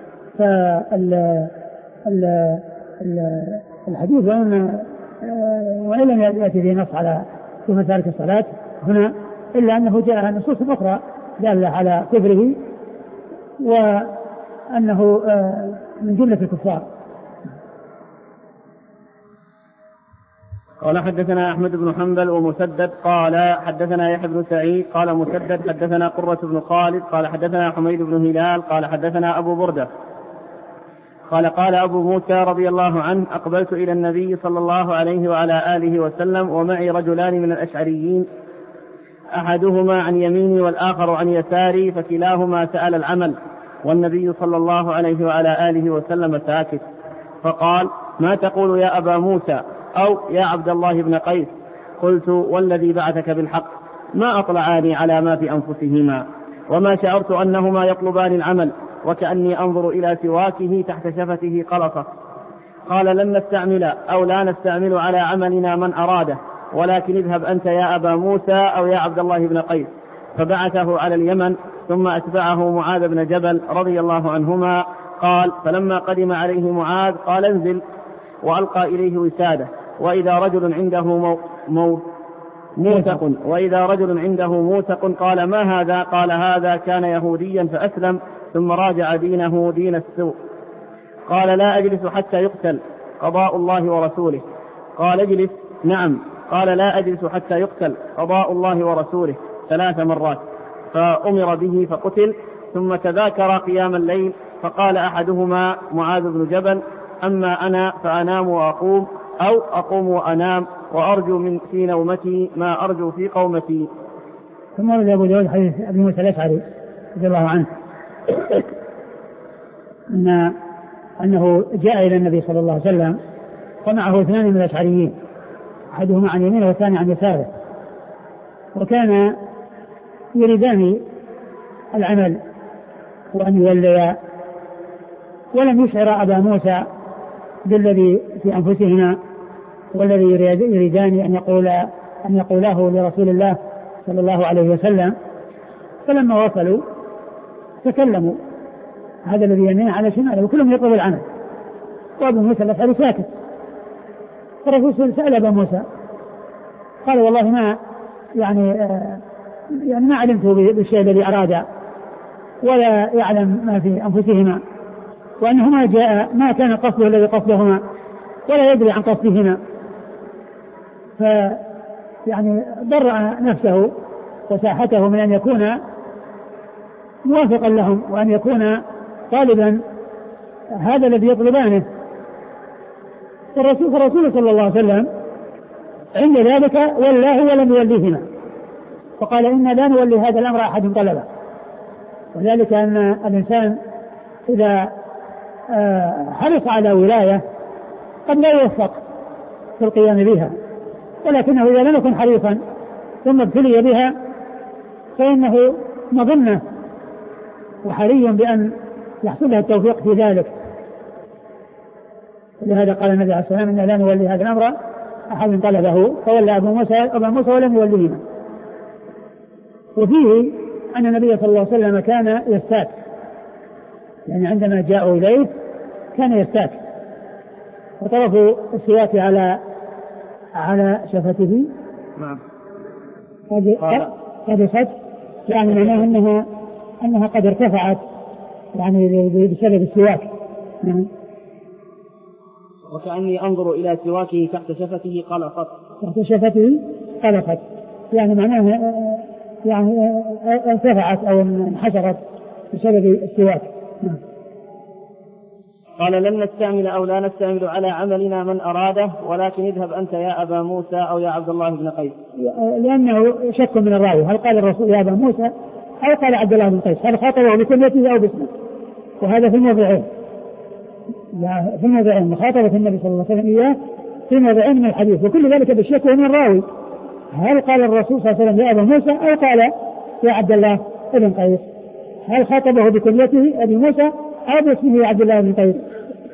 فالحديث وإن لم يأتي فيه نص على كفر تارك الصلاة هنا إلا أنه جاء نصوص أخرى دالة على كفره وأنه من جملة الكفار. قال حدثنا أحمد بن حنبل ومسدد قال حدثنا يحيى بن سعيد قال مسدد حدثنا قرة بن خالد قال حدثنا حميد بن هلال قال حدثنا أبو بردة قال قال أبو موسى رضي الله عنه أقبلت إلى النبي صلى الله عليه وعلى آله وسلم ومعي رجلان من الأشعريين أحدهما عن يميني والآخر عن يساري فكلاهما سأل العمل والنبي صلى الله عليه وعلى آله وسلم ساكت، فقال ما تقول يا أبا موسى أو يا عبد الله بن قيس؟ قلت والذي بعثك بالحق ما أطلعاني على ما في أنفسهما وما شعرت أنهما يطلبان العمل وكأني أنظر إلى سواكه تحت شفته قلصة. قال لن نستعمل أو لا نستعمل على عملنا من أراده، ولكن اذهب أنت يا أبا موسى أو يا عبد الله بن قيس. فبعثه على اليمن ثم أتبعه معاذ بن جبل رضي الله عنهما. قال فلما قدم عليه معاذ قال انزل، وألقى إليه وسادة وإذا رجل عنده مو مو موثق وإذا رجل عنده موثق قال ما هذا؟ قال هذا كان يهوديا فأسلم ثم راجع دينه دين السوء. قال لا أجلس حتى يقتل قضاء الله ورسوله. قال اجلس. نعم. قال لا أجلس حتى يقتل قضاء الله ورسوله ثلاث مرات، فأمر به فقتل. ثم تذاكر قيام الليل فقال أحدهما معاذ بن جبل أما أنا فأنام وأقوم أو أقوم وأنام وأرجو من في نومتي ما أرجو في قومتي. ثم ورد أبو داود حديث أبي موسى الأشعري رضي الله عنه أن أنه جاء إلى النبي صلى الله عليه وسلم ومعه اثنان من الأشعريين أحدهما عن يمينه والثاني عن يساره، وكان يريدان العمل وأن يوليا، ولم يشعر أبا موسى بالذي في أنفسهما والذي يريدان أن يقول أن يقولاه لرسول الله صلى الله عليه وسلم. فلما وصلوا تكلموا هذا الذي يمينه على شماله وكلهم يطلب العمل، وأبو موسى الأشعري ساكت. فالرسول سأل أبا موسى قال والله ما يعني آه يعني ما علمت بالشيء الذي أراد ولا يعلم ما في أنفسهما، وأنهما جاء ما كان قصده الذي قصدهما ولا يدري عن قصدهما، فيعني ضرع نفسه وساحته من أن يكون موافقا لهم وأن يكون طالبا هذا الذي يطلبانه. فالرسول, فالرسول صلى الله عليه وسلم عند ذلك ولاه ولم يوليهما، فقال إنا لا نولي هذا الأمر أحد طلبه. وذلك أن الإنسان إذا حرص على ولاية قد لا يوفق في القيام بها، ولكنه إذا لم يكن حريصا ثم ابتلي بها فإنه مظنة وحري بأن يحصل له التوفيق في ذلك. لهذا قال النبي عليه الصلاة والسلام إنا لا نولي هذا الأمر أحد طلبه، فولى أبو موسى أبا موسى ولم يوليهما. وفيه أن النبي صلى الله عليه وسلم كان يستاك، يعني عندما جاءوا إليه كان يستاك، وطرف السواك على على شفته. نعم. هذه خط يعني معناه أنها أنها قد ارتفعت يعني بسبب السواك. نعم. وكأني أنظر إلى سواكه تحت شفته قلقت. تحت شفته قلقت يعني معناها يعني ارتفعت أو انحسرت بسبب السواك. نعم. قال لن نستعمل أو لا نستعمل على عملنا من أراده، ولكن اذهب أنت يا أبا موسى أو يا عبد الله بن قيس. لأنه شك من الراوي، هل قال الرسول يا أبا موسى أو قال عبد الله بن قيس، هل خاطبه بكنيته أو باسمه، وهذا في الموضعين، في الموضعين مخاطبة النبي صلى الله عليه وسلم إياه في موضعين من الحديث، وكل ذلك بالشك من الراوي، هل قال الرسول صلى الله عليه وسلم يا أبا موسى أو قال يا عبد الله بن قيس، هل خاطبه بكنيته أبي موسى أو باسمه عبد الله بن قيس.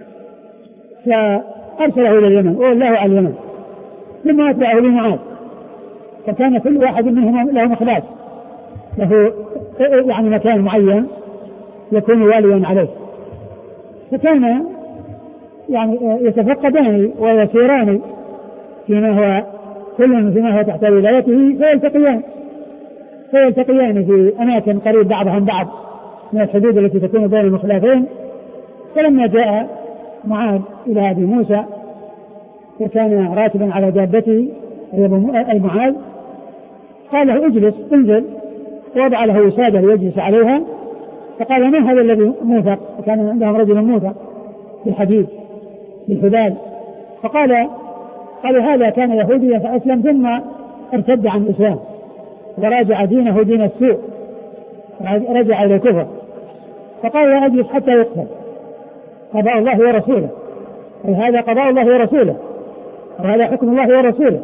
فأرسله إلى اليمن والله على اليمن، ثم أتبعه لمعاذ، فكان كل واحد منهم له مخلاص، له يعني مكان معين يكون واليا عليه، فكان يعني يتفقدان ويسيران فيما هو كل فيما هو تحت ولايته، فيلتقيان فيلتقيان في أماكن قريب بعضها عن بعض من الحدود التي تكون بين المخلافين. فلما جاء معاذ إلى أبي موسى وكان راكبا على دابته أي معاذ، قال له اجلس انزل، ووضع له وسادة ليجلس عليها، فقال ما هذا الذي موثق، وكان عندهم رجل موثق بالحديد بالحبال، فقال قال هذا كان يهوديا فأسلم ثم ارتد عن الإسلام وراجع دينه دين السوء، رجع إلى الكفر، فقال لا أجلس حتى يقتل، قضاء الله ورسوله، أي هذا قضاء الله ورسوله وهذا حكم الله ورسوله.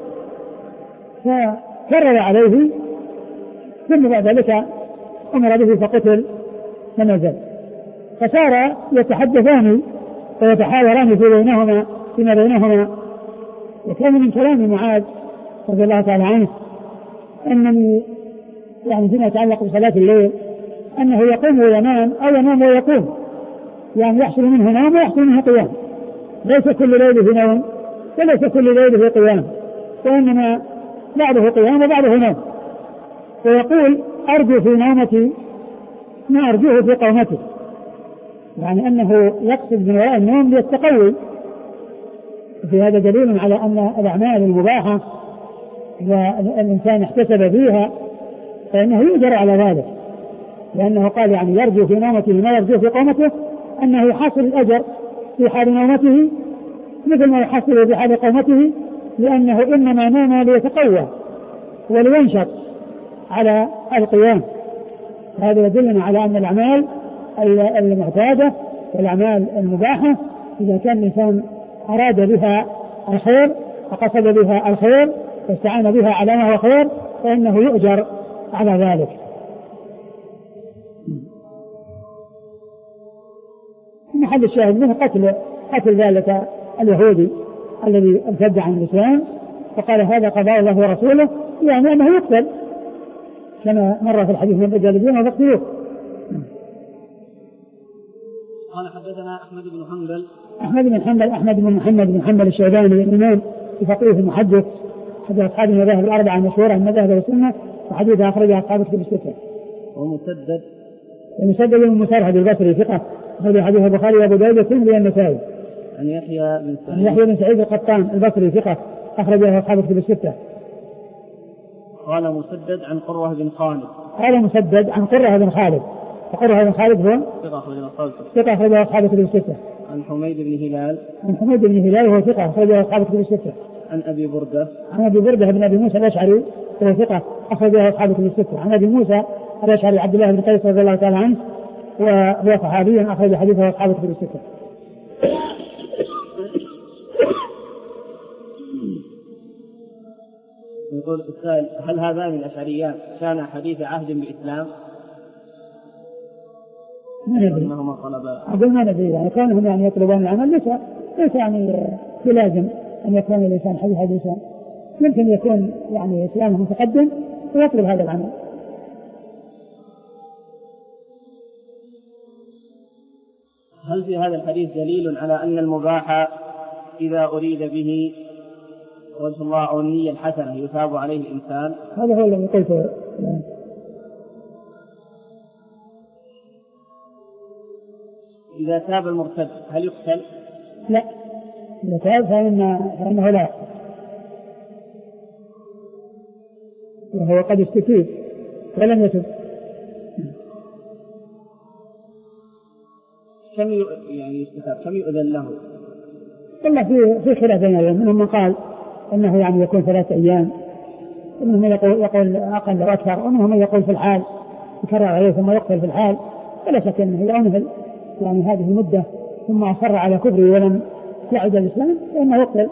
فكرر عليه، ثم بعد ذلك أمر به فقتل فنزل، فصار يتحدثان ويتحاوران في بينهما فيما بينهما. وكان من كلام معاذ رضي الله تعالى عنه أنني يعني فيما يتعلق بصلاة الليل أنه يقوم وينام أو ينام ويقوم، يعني يحصل منه نوم ويحصل منه قيام، ليس كل ليل في نوم وليس كل ليل في قيام، وإنما بعضه قيام وبعضه نوم. ويقول أرجو في نومتي ما أرجوه في قومتي، يعني أنه يقصد من وراء النوم ليتقوي. في هذا دليل على أن الأعمال المباحة والإنسان احتسب فيها فإنه يؤجر على ذلك، لأنه قال يعني يرجو في نومته ما يرجو في قومته، أنه يحصل الأجر في حال نومته مثل ما يحصل في حال قومته، لأنه إنما نام ليتقوى ولينشط على القيام. هذا يدلنا على أن الأعمال المعتادة والأعمال المباحة إذا كان الإنسان أراد بها الخير وقصد بها الخير واستعان بها على ما هو خير فإنه يؤجر على ذلك. محل الشاهد منه قتل قتل ذلك اليهودي الذي ارتد عن الإسلام، فقال هذا قضاء الله ورسوله، يعني أنه يقتل كما مر في الحديث من رجال الدين وفقتلوه. قال حدثنا أحمد بن حنبل أحمد بن حنبل أحمد بن محمد بن حنبل الشيباني الإمام الفقيه المحدث أحد أصحاب المذاهب الأربعة المشهورة من المذاهب والسنة، وحديث أخرجه أصحاب كتب الستة. ومسدد ومسدد بن مسرهد البصري ثقة، أخرج حديث البخاري وأبو داود والترمذي والنسائي. عن يحيى بن سعيد عن يحيى بن سعيد القطان البصري ثقة، أخرجه أصحاب كتب الستة. قال مسدد عن قرة بن خالد قال مسدد عن قرة بن خالد، وقرة بن خالد هو ثقة أخرجه أصحاب كتب الستة. عن حميد بن هلال عن حميد بن هلال وهو ثقة أخرجه أصحاب كتب الستة. عن أبي بردة عن أبي بردة بن أبي موسى الأشعري وهو ثقة أخرجه أصحاب كتب الستة. عن أبي موسى الأشعري عبد الله بن قيس رضي الله تعالى عنه وهو صحابي أخرج حديثه أصحاب كتب الستة. يقول السائل هل هذان الأشعريان كان حديث عهد بإسلام؟ ما ندري. أقول ما ندري، يعني كانهم يعني يطلبون العمل، ليس ليس يعني بلازم أن يكون الإنسان حديث حديثا، يمكن يكون يعني إسلامه متقدم ويطلب هذا العمل. هل في هذا الحديث دليل على أن المباح إذا أريد به وجه الله أو النية الحسنة يثاب عليه الإنسان؟ هذا هو الذي قلته. إذا تاب المرتد هل يقتل؟ لا، إذا تاب فإنه لا، وهو قد استتيب ولم يتب. كم يعني يستتاب كم يؤذن له؟ والله في في خلاف بين العلماء، منهم من قال انه يعني يكون ثلاثة ايام، ومنهم من يقول يقول اقل او اكثر، ومنهم من يقول في الحال يكرر عليه ثم يقتل في الحال. ولا شك انه اذا انهل يعني هذه المدة ثم اصر على كفره ولم يعد الاسلام فانه يقتل.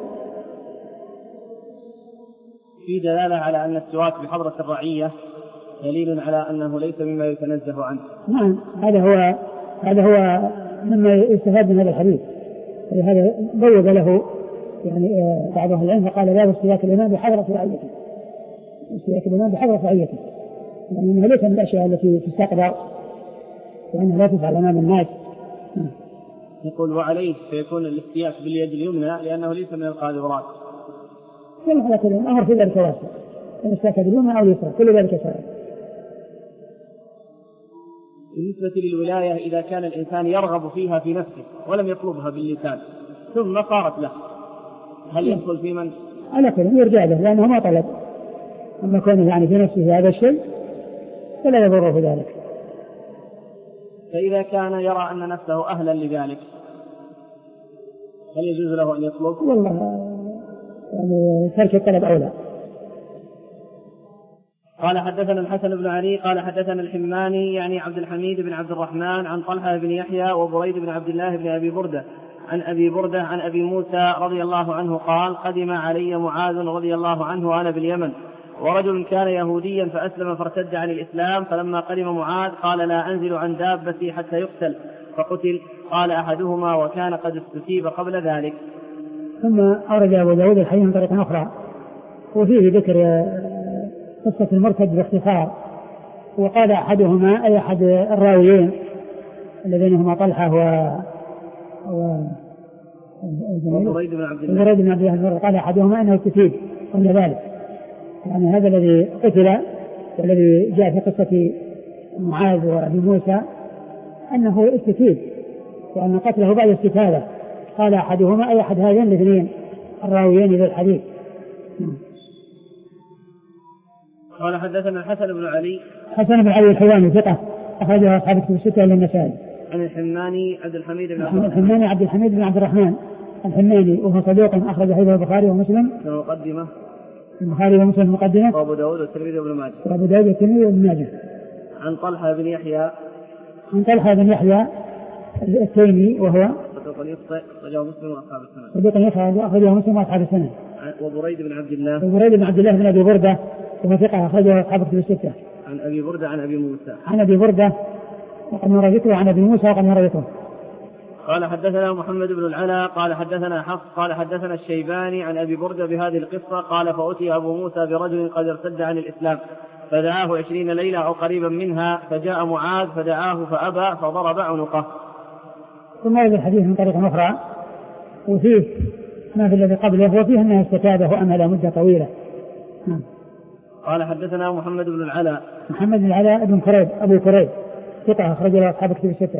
في دلالة على ان السواك بحضرة الرعية دليل على انه ليس مما يتنزه عنه. نعم، هذا هو هذا هو مما يستفاد من هذا الحديث. هذا بوّب له يعني بعض أهل العلم فقال لا استواك الإمام بحضرة رعيته، استواك الإمام بحضرة رعيته، لأنه ليس من الأشياء التي تستقدر وأنها لا تفعل أمام الناس. يقول وعليه فيكون الاستياك باليد اليمنى لأنه ليس من القاذورات. كل هذا كله أمر في ذلك واسع، الاستياك باليمنى أو اليسرى كل ذلك سائر. بالنسبة للولاية إذا كان الإنسان يرغب فيها في نفسه ولم يطلبها باللسان ثم صارت له هل يدخل في من؟ على كل يرجع له لأنه ما طلب، أما كونه يعني في نفسه هذا الشيء فلا يضره في ذلك. فإذا كان يرى أن نفسه أهلا لذلك هل يجوز له أن يطلب؟ والله يعني ترك الطلب أولى. قال حدثنا الحسن بن علي قال حدثنا الحماني يعني عبد الحميد بن عبد الرحمن عن طلحة بن يحيى وبريد بن عبد الله بن أبي بردة عن أبي بردة عن أبي موسى رضي الله عنه قال قدم علي معاذ رضي الله عنه وأنا باليمن ورجل كان يهوديا فأسلم فارتد عن الإسلام، فلما قدم معاذ قال لا أنزل عن دابتي حتى يقتل فقتل. قال أحدهما وكان قد استتيب قبل ذلك. ثم أورد أبو داود الحديث من طريق أخرى وفيه ذكر قصة المرتد باختصار، وقال أحدهما أي أحد الراويين الذين هما طلحة و وبريد بن عبد الله قال أحدهما أنه استتيب قبل ذلك، يعني هذا الذي قتل والذي جاء في قصة معاذ وأبي موسى أنه استتيب وأن قتله بعد استتابة. قال أحدهما أي أحد هذين الاثنين الراويين للحديث. قال حدثنا الحسن بن علي حسن بن علي الحواني ثقة أخرجه أصحاب الكتب الستة إلا النسائي. عن الحماني عبد الحميد بن عبد الرحمن الحماني عبد الحميد بن عبد الرحمن الحماني وهو صدوق أخرج حديثه البخاري ومسلم المقدمة البخاري ومسلم المقدمة وأبو داود والترمذي وابن ماجه وأبو داود والترمذي وابن ماجه. عن طلحة بن يحيى عن طلحة بن يحيى التيمي وهو صدوق يخطئ أخرجه مسلم وأصحاب السنن صدوق يخطئ أخرجه مسلم وأصحاب السنن. وبريد بن عبد الله وبريد بن عبد الله بن أبي بردة وهو ثقة أخرجه أصحاب الكتب الستة. عن أبي بردة عن أبي موسى عن أبي بردة وقد مر ذكره عن أبي موسى وقد مر ذكره. قال حدثنا محمد بن العلاء قال حدثنا حفص قال حدثنا الشيباني عن أبي بردة بهذه القصة قال فأتي أبو موسى برجل قد ارتد عن الإسلام فدعاه عشرين ليلة أو قريبا منها فجاء معاذ فدعاه فأبى فضرب عنقه. ثم هذا الحديث من طريق أخرى وفيه ما في الذي قبله وفيه أنه استتابه وأمل مدة طويلة. قال حدثنا محمد بن العلاء محمد بن العلاء بن كريب أبو كريب ثقة أخرج له أصحاب الكتب الستة.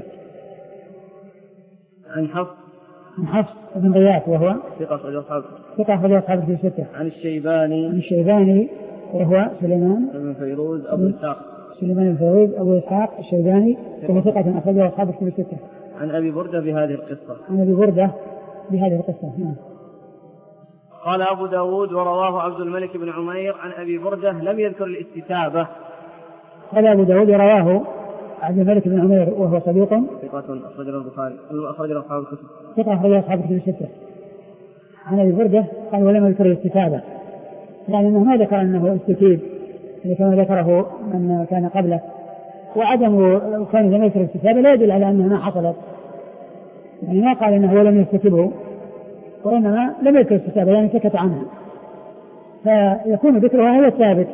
عن حفص عن حفص بن غياث وهو ثقة أخرج أصحاب ثقة أخرج أصحاب الكتب الستة. عن الشيباني عن الشيباني وهو سليمان بن فيروز أبو إسحاق سليمان بن فيروز أبو إسحاق الشيباني وهو ثقة أخرج له أصحاب الكتب الستة. عن أبي بردة بهذه القصة عن أبي بردة بهذه القصة. نعم. قال أبو داود ورواه عبد الملك بن عمير عن أبي بردة لم يذكر الاستتابة. قال أبو داود رواه عبد الملك بن عمير وهو صدوق ثقة أخرج له البخاري أخرج له أصحاب الكتب ثقة أخرج له أصحاب الكتب الستة. عن أبي بردة قال ولم يذكر الاستتابة، يعني أنه ما ذكر أنه استتيب كما ذكره من كان قبله، وعدم كان لم يذكر الاستتابة لا يدل على أنها ما حصلت، يعني ما قال أنه لم يستتبه وإنما لم يذكر الاستتابة يعني سكت عنها، فيكون ذكرها هو الثابت،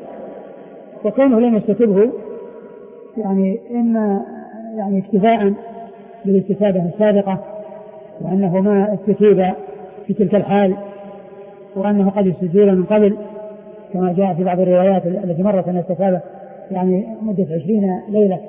وكونه لم يستتبه يعني إما يعني اكتفاء بالاستتابة السابقة، وأنه ما استتيب في تلك الحال، وأنه قد استتيب من قبل كما جاء في بعض الروايات التي مرت أن استتابة يعني مدة عشرين ليلة.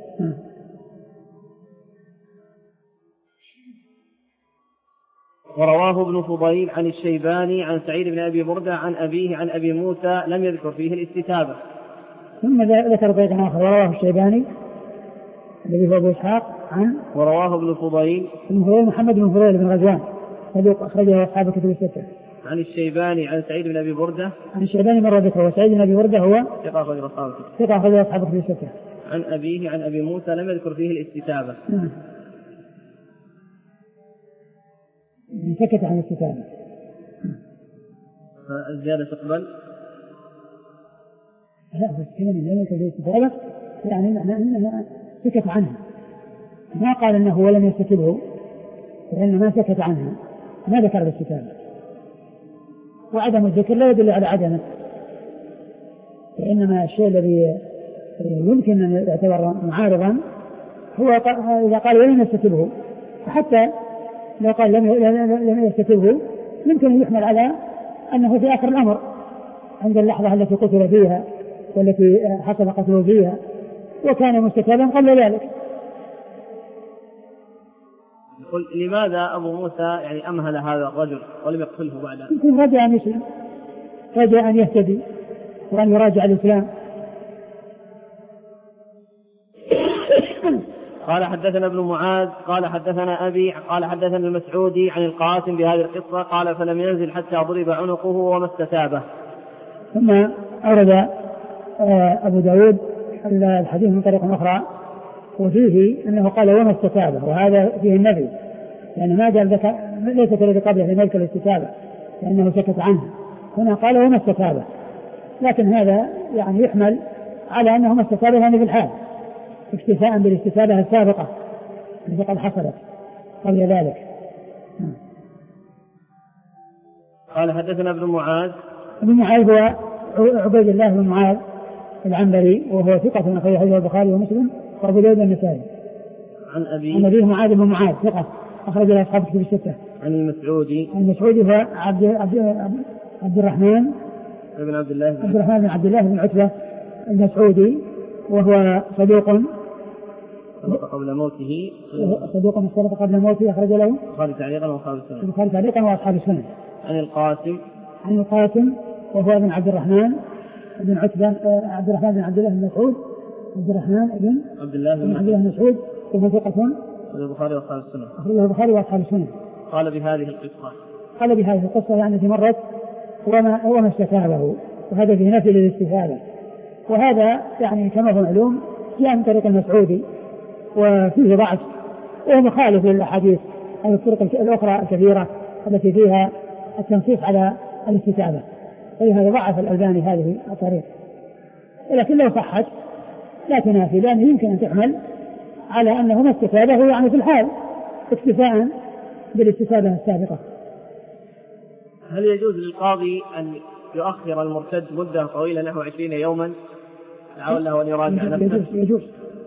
ورواه ابن فضيل عن الشيباني عن سعيد بن أبي بردة عن أبيه عن أبي موسى لم يذكر فيه الاستتابة. ثم ذكر طريقا آخر ورواه الشيباني الذي هو أبو إسحاق عن ورواه ابن فضيل ابن فضيل محمد بن فضيل بن غزوان صدوق أخرجه أصحاب الكتب الستة. عن الشيباني عن سعيد بن أبي بردة عن الشيباني مرة ذكره، وسعيد بن أبي بردة هو ثقة أخرجه أصحاب الكتب ثقة أخرجه أصحاب الكتب الستة. عن أبيه عن أبي موسى لم يذكر فيه الاستتابة. نعم. سكت عن الاستتابة. فالزيادة تقبل؟ لا بس كلمة لم يذكر فيه الاستتابة يعني معنى أنه سكت عنها، ما قال أنه ولم يستتبه، لأنه ما سكت عنها ما ذكر الاستتابة. وعدم الذكر لا يدل على عدمه، وإنما الشيء الذي يمكن أن يعتبر معارضا هو إذا قال ولم يستتبه، حتى لو قال لم يستتبه يمكن أن يحمل على أنه في آخر الأمر عند اللحظة التي قتل فيها والتي حصل قتله فيها، وكان مستتابا قبل ذلك. يقول لماذا أبو موسى يعني أمهل هذا الرجل ولم يقتله بعد؟ يمكن رجع أن يسلم، رجع أن يهتدي وأن يراجع الإسلام. قال حدثنا ابن معاذ قال حدثنا أبي قال حدثنا المسعودي عن القاسم بهذه القصة قال فلم ينزل حتى ضرب عنقه وما استتابه. ثم أورد أبو داود الحديث من طريق أخرى وفيه أنه قال وما استتابه، وهذا فيه النبي، يعني ما قال ذكر ليس الذي قبله في ملك الاستتابة لأنه سكت عنه، هنا قال وما استتابه، لكن هذا يعني يحمل على أنه ما استتابه يعني في الحال اكتفاء بالاستتابة السابقة التي قد حصلت قبل ذلك. قال حدثنا ابن معاذ ابن معاذ هو عبيد الله بن معاذ العنبري وهو ثقة أخرج حديث البخاري ومسلم وأبو داود النسائي. عن أبي عن أبيه معاذ بن معاذ ثقة أخرج له أصحاب الكتب الستة. عن المسعودي عن المسعودي هو عبد عبد عبد الرحمن بن عبد الله عبد الرحمن بن عبد الله بن عتبة المسعودي وهو صدوق قبل موته صدوق مختلف قبل موته أخرج له البخاري تعليقا وأصحاب السنن البخاري تعليقا وأصحاب السنن. عن القاسم عن القاسم وهو ابن عبد الرحمن بن عتبة عبد الرحمن بن عبد الله بن مسعود عبد الرحمن بن عبد الله بن عبد الله بن مسعود وهو ثقة البخاري وأصحاب السنن أخرجه البخاري وأصحاب السنن. قال بهذه القصة قال بهذه القصة يعني التي مرت وما وما استتابه، وهذا في نفي للاستتابة، وهذا يعني كما هو معلوم جاء من طريق المسعودي وفيه ضعف وهو مخالف للأحاديث عن الطرق الأخرى الكثيرة التي فيها التنصيص على الاستتابة، فلهذا ضعف الألباني هذه الطريق، ولكن لو صحت لا تنافي، لأنه يمكن أن تحمل على أنه ما استتابه يعني في الحال اكتفاء بالاستتابة السابقة. هل يجوز للقاضي أن يؤخر المرتد مدة طويلة نحو عشرين يوما لعله أن يراجع نفسه؟ يجوز, يجوز.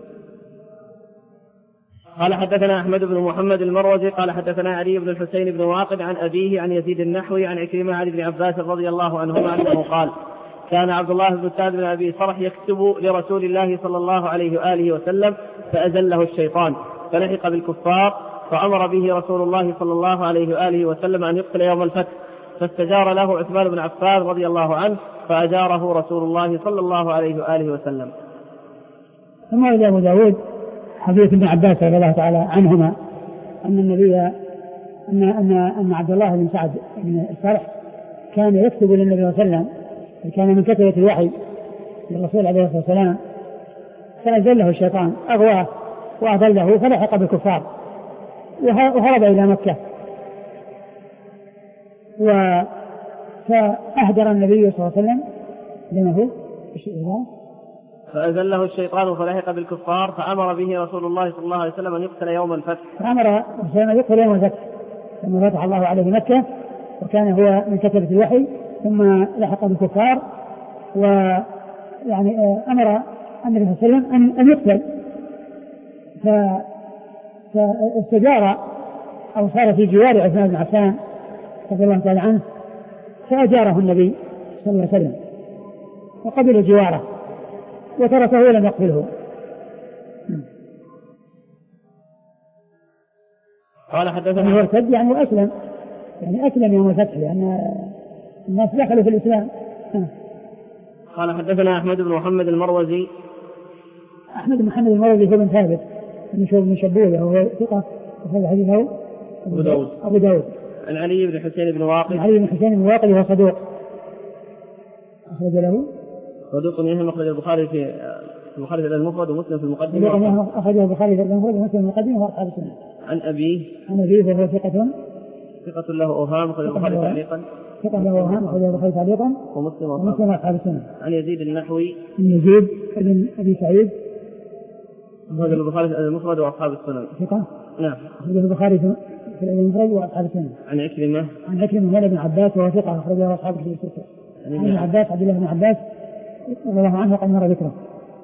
قال حدثنا أحمد بن محمد المروزي قال حدثنا علي بن الحسين بن واقد عن أبيه عن يزيد النحوي عن عكرمة عن ابن عباس رضي الله عنهما أنه قال كان عبد الله بن سعد بن أبي صرح يكتب لرسول الله صلى الله عليه وآله وسلم فأزله الشيطان فلحق بالكفار فأمر به رسول الله صلى الله عليه وآله وسلم أن يقتل يوم الفتح، فاستجار له عثمان بن عفان رضي الله عنه فأجاره رسول الله صلى الله عليه وآله وسلم. ثم إلى أبو داود حديث ابن عباس رضي الله تعالى عنهما أن النبي أن أن أن عبد الله بن سعد بن الصرح كان يكتب للنبي صلى الله عليه وسلم، كان من كتبة الوحي للرسول عليه الصلاة والسلام، فأزله الشيطان أغواه وأضله فلحق بالكفار وهرب إلى مكة، فأهدر النبي صلى الله عليه وسلم لأنه فأزله الشيطان فلحق بالكفار فأمر به رسول الله صلى الله عليه وسلم أن يقتل يوم الفتح. فأمر رسول أن يقتل يوم الفتح ثم فتح الله عليه مكة وكان هو من كتبة الوحي، ثم لحق بالكفار ويعني أمر النبي صلى الله عليه وسلم أن يقتل، فاستجار أو صار في جوار عثمان بن عفان رضي الله تعالى عنه، فأجاره النبي صلى الله عليه وسلم وقبل جواره وتركه ولم يقبله. قال حدثنا هو ارتد يعني وأسلم، يعني أسلم يوم الفتح لأن الناس دخلوا في الإسلام. قال حدثنا أحمد بن محمد المروزي. أحمد بن محمد المروزي هو بن ثابت بن شبوه وهو ثقة وهذا حديثه أبو داود. أبو داود. عن علي بن حسين بن واقد. علي بن حسين بن واقد وهو صدوق أخرج له صدوق يهم أخرج البخاري في البخاري في المفرد ومسلم في المقدمة. صدوق أخرج البخاري في المفرد ومسلم في المقدمة وأصحاب السنة. عن أبيه. عن أبيه وهو ثقة ثقة له أوهام أخرج البخاري تعليقا. ثقة له أوهام أخرج البخاري تعليقا ومسلم وأصحاب السنة. عن يزيد النحوي. عن يزيد بن أبي سعيد أخرج البخاري في المفرد وأصحاب السنة. ثقة. نعم. أخرج البخاري في المفرد وأصحاب السنة. عن عكرمة. عن عكرمة مولى بن عباس وهو ثقة أخرجه أصحاب الكتب الستة. عن ابن عباس عبد الله بن عباس رضي الله عنه وقد مر ذكره.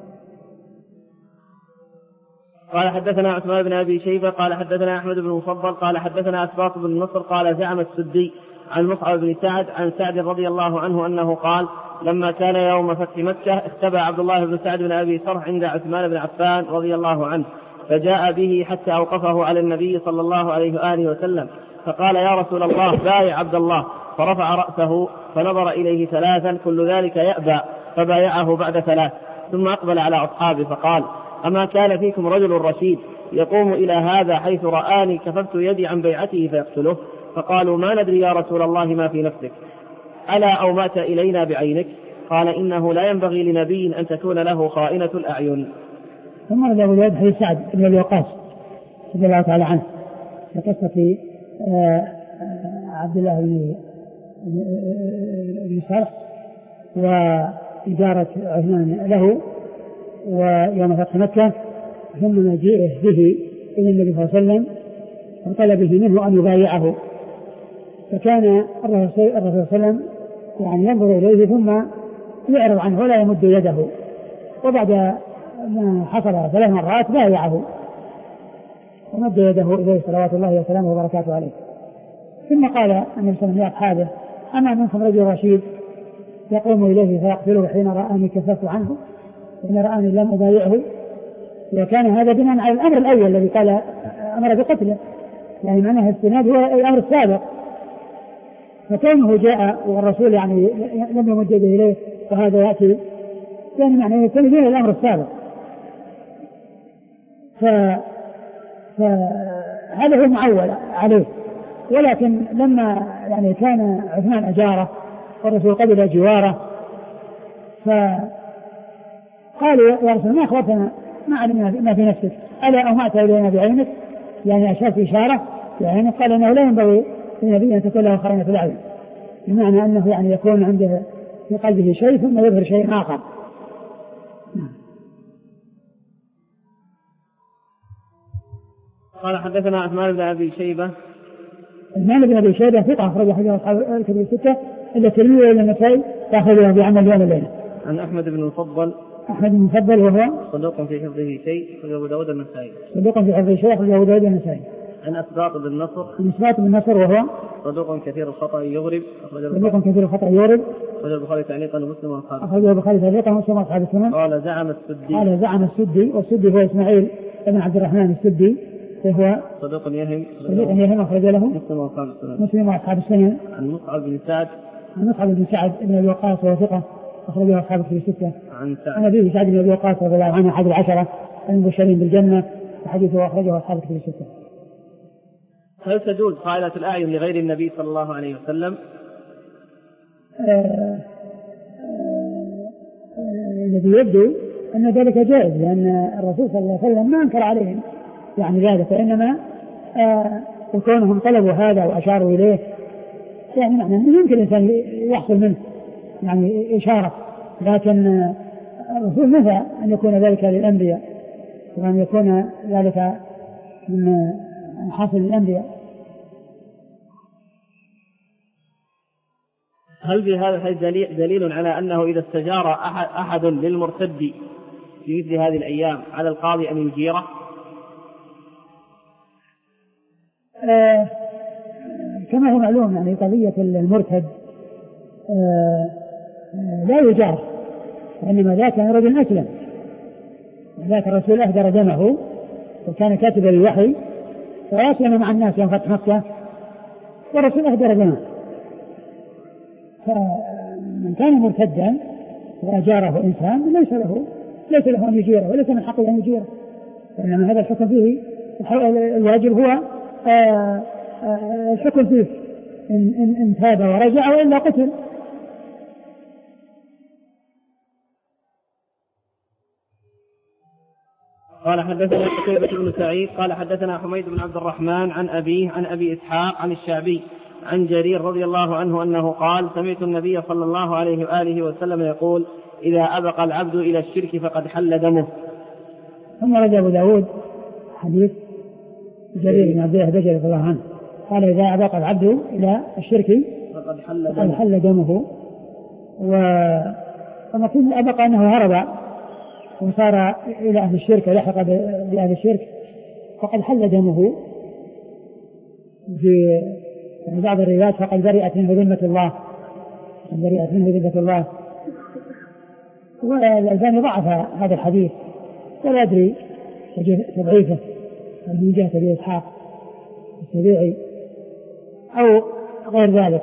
قال حدثنا عثمان بن أبي شيبة قال حدثنا أحمد بن مفضل قال حدثنا أسباط بن نصر قال زعم السدي عن مصعب بن سعد عن سعد رضي الله عنه أنه قال لما كان يوم فتح مكة اختبأ عبد الله بن سعد بن أبي سرح عند عثمان بن عفان رضي الله عنه فجاء به حتى أوقفه على النبي صلى الله عليه وآله وسلم فقال يا رسول الله بايع عبد الله، فرفع رأسه فنظر إليه ثلاثا كل ذلك يأبى فبايعه بعد ثلاث ثم أقبل على أصحابه فقال أما كان فيكم رجل رشيد يقوم إلى هذا حيث رآني كففت يدي عن بيعته فيقتله؟ فقالوا ما ندري يا رسول الله ما في نفسك، ألا أومأت إلينا بعينك؟ قال إنه لا ينبغي لنبي أن تكون له خائنة الأعين. ثم رد أبو داود حديث سعد بن أبي وقاص رضي الله تعالى عنه لقصة عبد الله بن سرح وإدارة عثمان له ويوم فتح مكة ثم مجيئه به إلى النبي صلى الله عليه وسلم وطلبه منه أن يبايعه، فكان الرسول صلى الله عليه وسلم يعني ينظر إليه ثم يعرض عنه ولا يمد يده، وبعد ما حصل ثلاث مرات بايعه ومد يده إليه صلوات الله وسلامه وبركاته عليه. ثم قال النبي صلى الله عليه وسلم لأصحابه أما منكم رجل رشيد يقوم إليه فيقتله حين رآني كففت عنه حين رآني لم أبايعه؟ وكان هذا بناء على الأمر الأول الذي قال أمر بقتله، يعني معناه استناد هو الأمر السابق، فكونه جاء والرسول يعني لم يمد يده إليه وهذا يأتي كان معناه يستند إلى الأمر السابق. فهذا هو المعول عليه، ولكن لما يعني كان عثمان أجاره والرسول قبل جواره فقالوا يا رسول ما أخبرتنا ما علمنا ما في نفسك، ألا أومأت إلينا بعينك؟ يعني أشارت إشارة يعني قال إنه لا ينبغي للنبي أن تكون له خائنة الأعين، بمعنى أنه يعني يكون عنده في قلبه شيء ثم يظهر شيء آخر. قال حدثنا عثمان بن أبي شيبة. عثمان بن أبي شيبة ثقة أخرج حديث أصحاب الكتب الستة إلا الترمذي إلى النسائي تأخذه بعمل يوم الليلة. عن أحمد بن المفضل. أحمد بن المفضل وهو صدوق في حفظه شيء أخرج أبو داود النسائي. صدوق في حفظه شيء أخرج أبو داود النسائي. عن أسباط بن نصر. عن أسباط بن نصر وهو صدوق كثير الخطأ يغرب صدوق كثير الخطأ يغرب أخرج البخاري تعليقا ومسلم وأصحابه. أخرج البخاري تعليقا ومسلم وأصحاب السنن. قال زعم السدي. قال زعم السدي، والسدي هو إسماعيل بن عبد الرحمن السدي وهو صدوق يهم صدوق يهم أخرج له مسلم وأصحاب السنن. مسلم وأصحاب السنن. عن مصعب بن سعد. عن مصعب بن سعد بن أبي وقاص وهو ثقة أخرجه أصحاب الكتب الستة. عن سعد. عن أبيه سعد بن أبي وقاص رضي الله عنه أحد العشرة المبشرين بالجنة وحديثه أخرجه أصحاب الكتب الستة. هل تجوز خائنة الأعين لغير النبي صلى الله عليه وسلم؟ الذي يبدو أن ذلك جائز، لأن الرسول صلى الله عليه وسلم ما أنكر عليهم يعني ذلك، فإنما وكونهم طلبوا هذا وأشاروا إليه يعني معنى يمكن الإنسان يحصل منه يعني إشارة، لكن الرسول نفى أن يكون ذلك للأنبياء وأن يكون ذلك من حاصل الأنبياء. هل في هذا الحديث دليل, دليل على أنه إذا استجار أحد, أحد للمرتد في مثل هذه الأيام على القاضي أن يجيره؟ آه كما هو معلوم يعني قضية المرتد آه آه لا يجار، وإنما ذاك رجل أسلم، ذاك الرسول أهدر دمه وكان كاتبا للوحي وأسلم مع الناس يوم فتح مكة والرسول أهدر دمه. فمن كان مرتدا وأجاره إنسان ليس له ليس له أن يجيره وليس من حقه أن يجيره، وإنما هذا الحكم فيه الواجب هو آآ آآ الحكم فيه إن, إن, إن تاب ورجع وإلا قتل. قال حدثنا قتيبة بن سعيد قال حدثنا حميد بن عبد الرحمن عن أبيه عن أبي إسحاق عن الشعبي عن جرير رضي الله عنه أنه قال سمعت النبي صلى الله عليه وآله وسلم يقول إذا أبق العبد إلى الشرك فقد حل دمه. ثم رد أبو داود حديث جرير بن عبد الله البجلي رضي الله عنه قال إذا أبق العبد إلى الشرك فقد حل دمه, فقد حل دمه. ومفهوم أبق أنه هرب وصار إلى أهل الشرك ولحق بأهل الشرك فقد حل دمه. في بعض الروايات فقد برئت منه ذمة الله برئت منه ذمة الله. والألباني ضعف هذا الحديث ولا أدري تضعيفه من جهة أبي إسحاق السبيعي أو غير ذلك.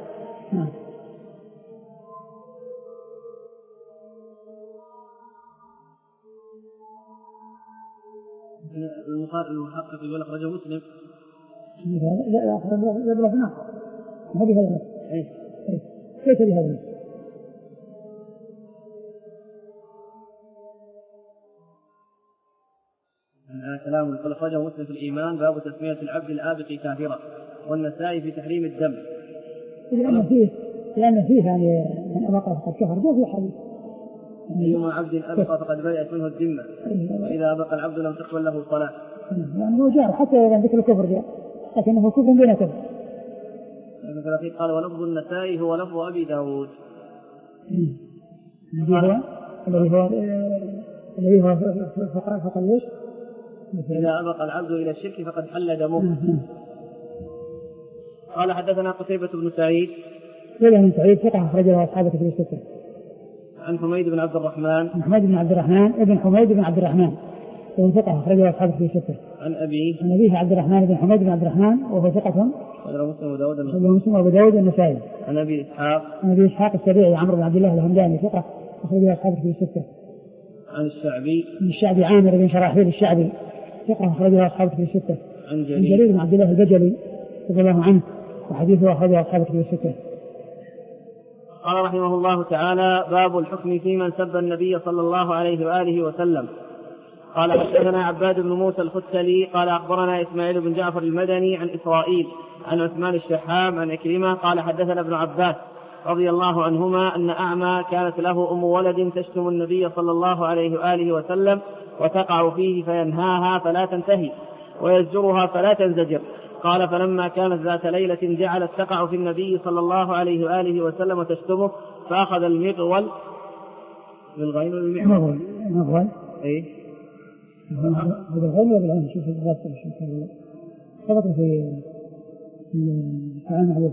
المحقق يقول أخرجه مسلم. لا لا أخرجه يبلغ نعم ما بهذا إيه كيف بهذا كلام يقول أخرجه مسلم في الإيمان باب تسمية العبد الآبق كافرا والنسائي في تحريم الدم. لأن فيه لأن فيه يعني من أبقى فقد كفر ده في حديث أيما عبد أبقى فقد برئت منه الذمة وإذا أبقى العبد لم تقبل له صلاة. يعني هو جار حتى إذا ذكر الكفر جاء لكنه كفر بين كفر. ابن قال ولفظ النسائي هو لفظ أبي داود الذي هو الذي هو الذي هو فقط فقط ليش إذا أبقى العبد إلى الشرك فقد حل دمه. قال حدثنا قتيبة بن سعيد قتيبة بن سعيد ثقة أخرجه أصحابه في الستة. عن حميد بن عبد الرحمن حميد بن عبد الرحمن ابن حميد بن عبد الرحمن وهو ثقة أخرجه أصحابه في الستة. عن أبيه عن أبيه عبد الرحمن بن حميد بن عبد الرحمن وهو ثقة أخرجه مسلم وداود مسلم وأبو داود النسائي. عن أبي إسحاق عن أبي إسحاق السبيعي عمرو بن عبد الله الهمداني ثقة أخرجه أصحابه في الستة. عن الشعبي من الشعبي عامر بن شراحيل الشعبي ثقة أخرجه أصحابه في الستة. عن جرير بن عبد الله البجلي رضي الله عنه وحديثه أخرجه أصحابه في الستة. قال رحمه الله تعالى باب الحكم في من سب النبي صلى الله عليه وآله وسلم. قال حدثنا عباد بن موسى الختلي قال أخبرنا إسماعيل بن جعفر المدني عن إسرائيل عن عثمان الشحام عن عكرمة قال حدثنا ابن عباس رضي الله عنهما أن أعمى كانت له أم ولد تشتم النبي صلى الله عليه وآله وسلم وتقع فيه فينهاها فلا تنتهي ويزجرها فلا تنزجر. قال فلما كانت ذات ليلة جعلت تقع في النبي صلى الله عليه وآله وسلم وتشتمه فأخذ المغول بالغين والمعول المغول إيه بالغين وبالعين شوف الغاسل شوف ثبت في العين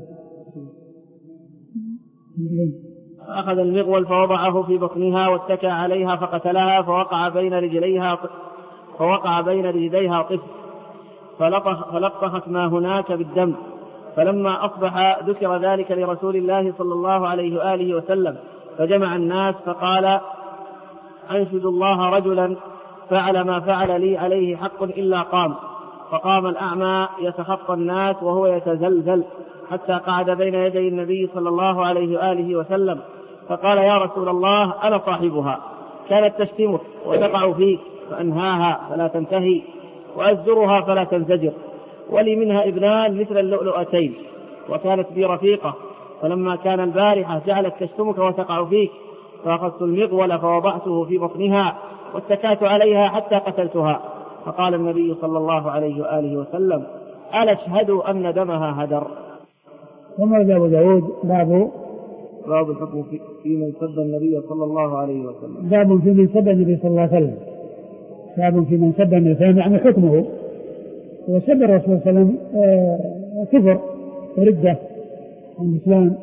فأخذ المغول فوضعه في بطنها واتكى عليها فقتلها فوقع بين رجليها فوقع بين رجليها طفل فلطخ فلطخت ما هناك بالدم. فلما أصبح ذكر ذلك لرسول الله صلى الله عليه وآله وسلم فجمع الناس فقال أنشد الله رجلا فعل ما فعل لي عليه حق إلا قام. فقام الأعمى يتخطى الناس وهو يتزلزل حتى قعد بين يدي النبي صلى الله عليه وآله وسلم فقال يا رسول الله أنا صاحبها كانت تشتمك وتقع فيك فأنهاها فلا تنتهي وأزجرها فلا تنزجر ولي منها ابنان مثل اللؤلؤتين وكانت بي رفيقة فلما كان البارحة جعلت تشتمك وتقع فيك فأخذت المغول فوضعته في بطنها واتكأت عليها حتى قتلتها. فقال النبي صلى الله عليه وآله وسلم ألا اشهدوا أن دمها هدر. ثم أبو داود باب باب الحكم في من سب النبي صلى الله عليه وسلم. باب في من سب النبي صلى الله عليه وسلم. باب في من سب النبي صلى الله عليه وسلم يعني حكمه وسب الرسول صلى الله عليه وسلم كفر وردة عن الإسلام.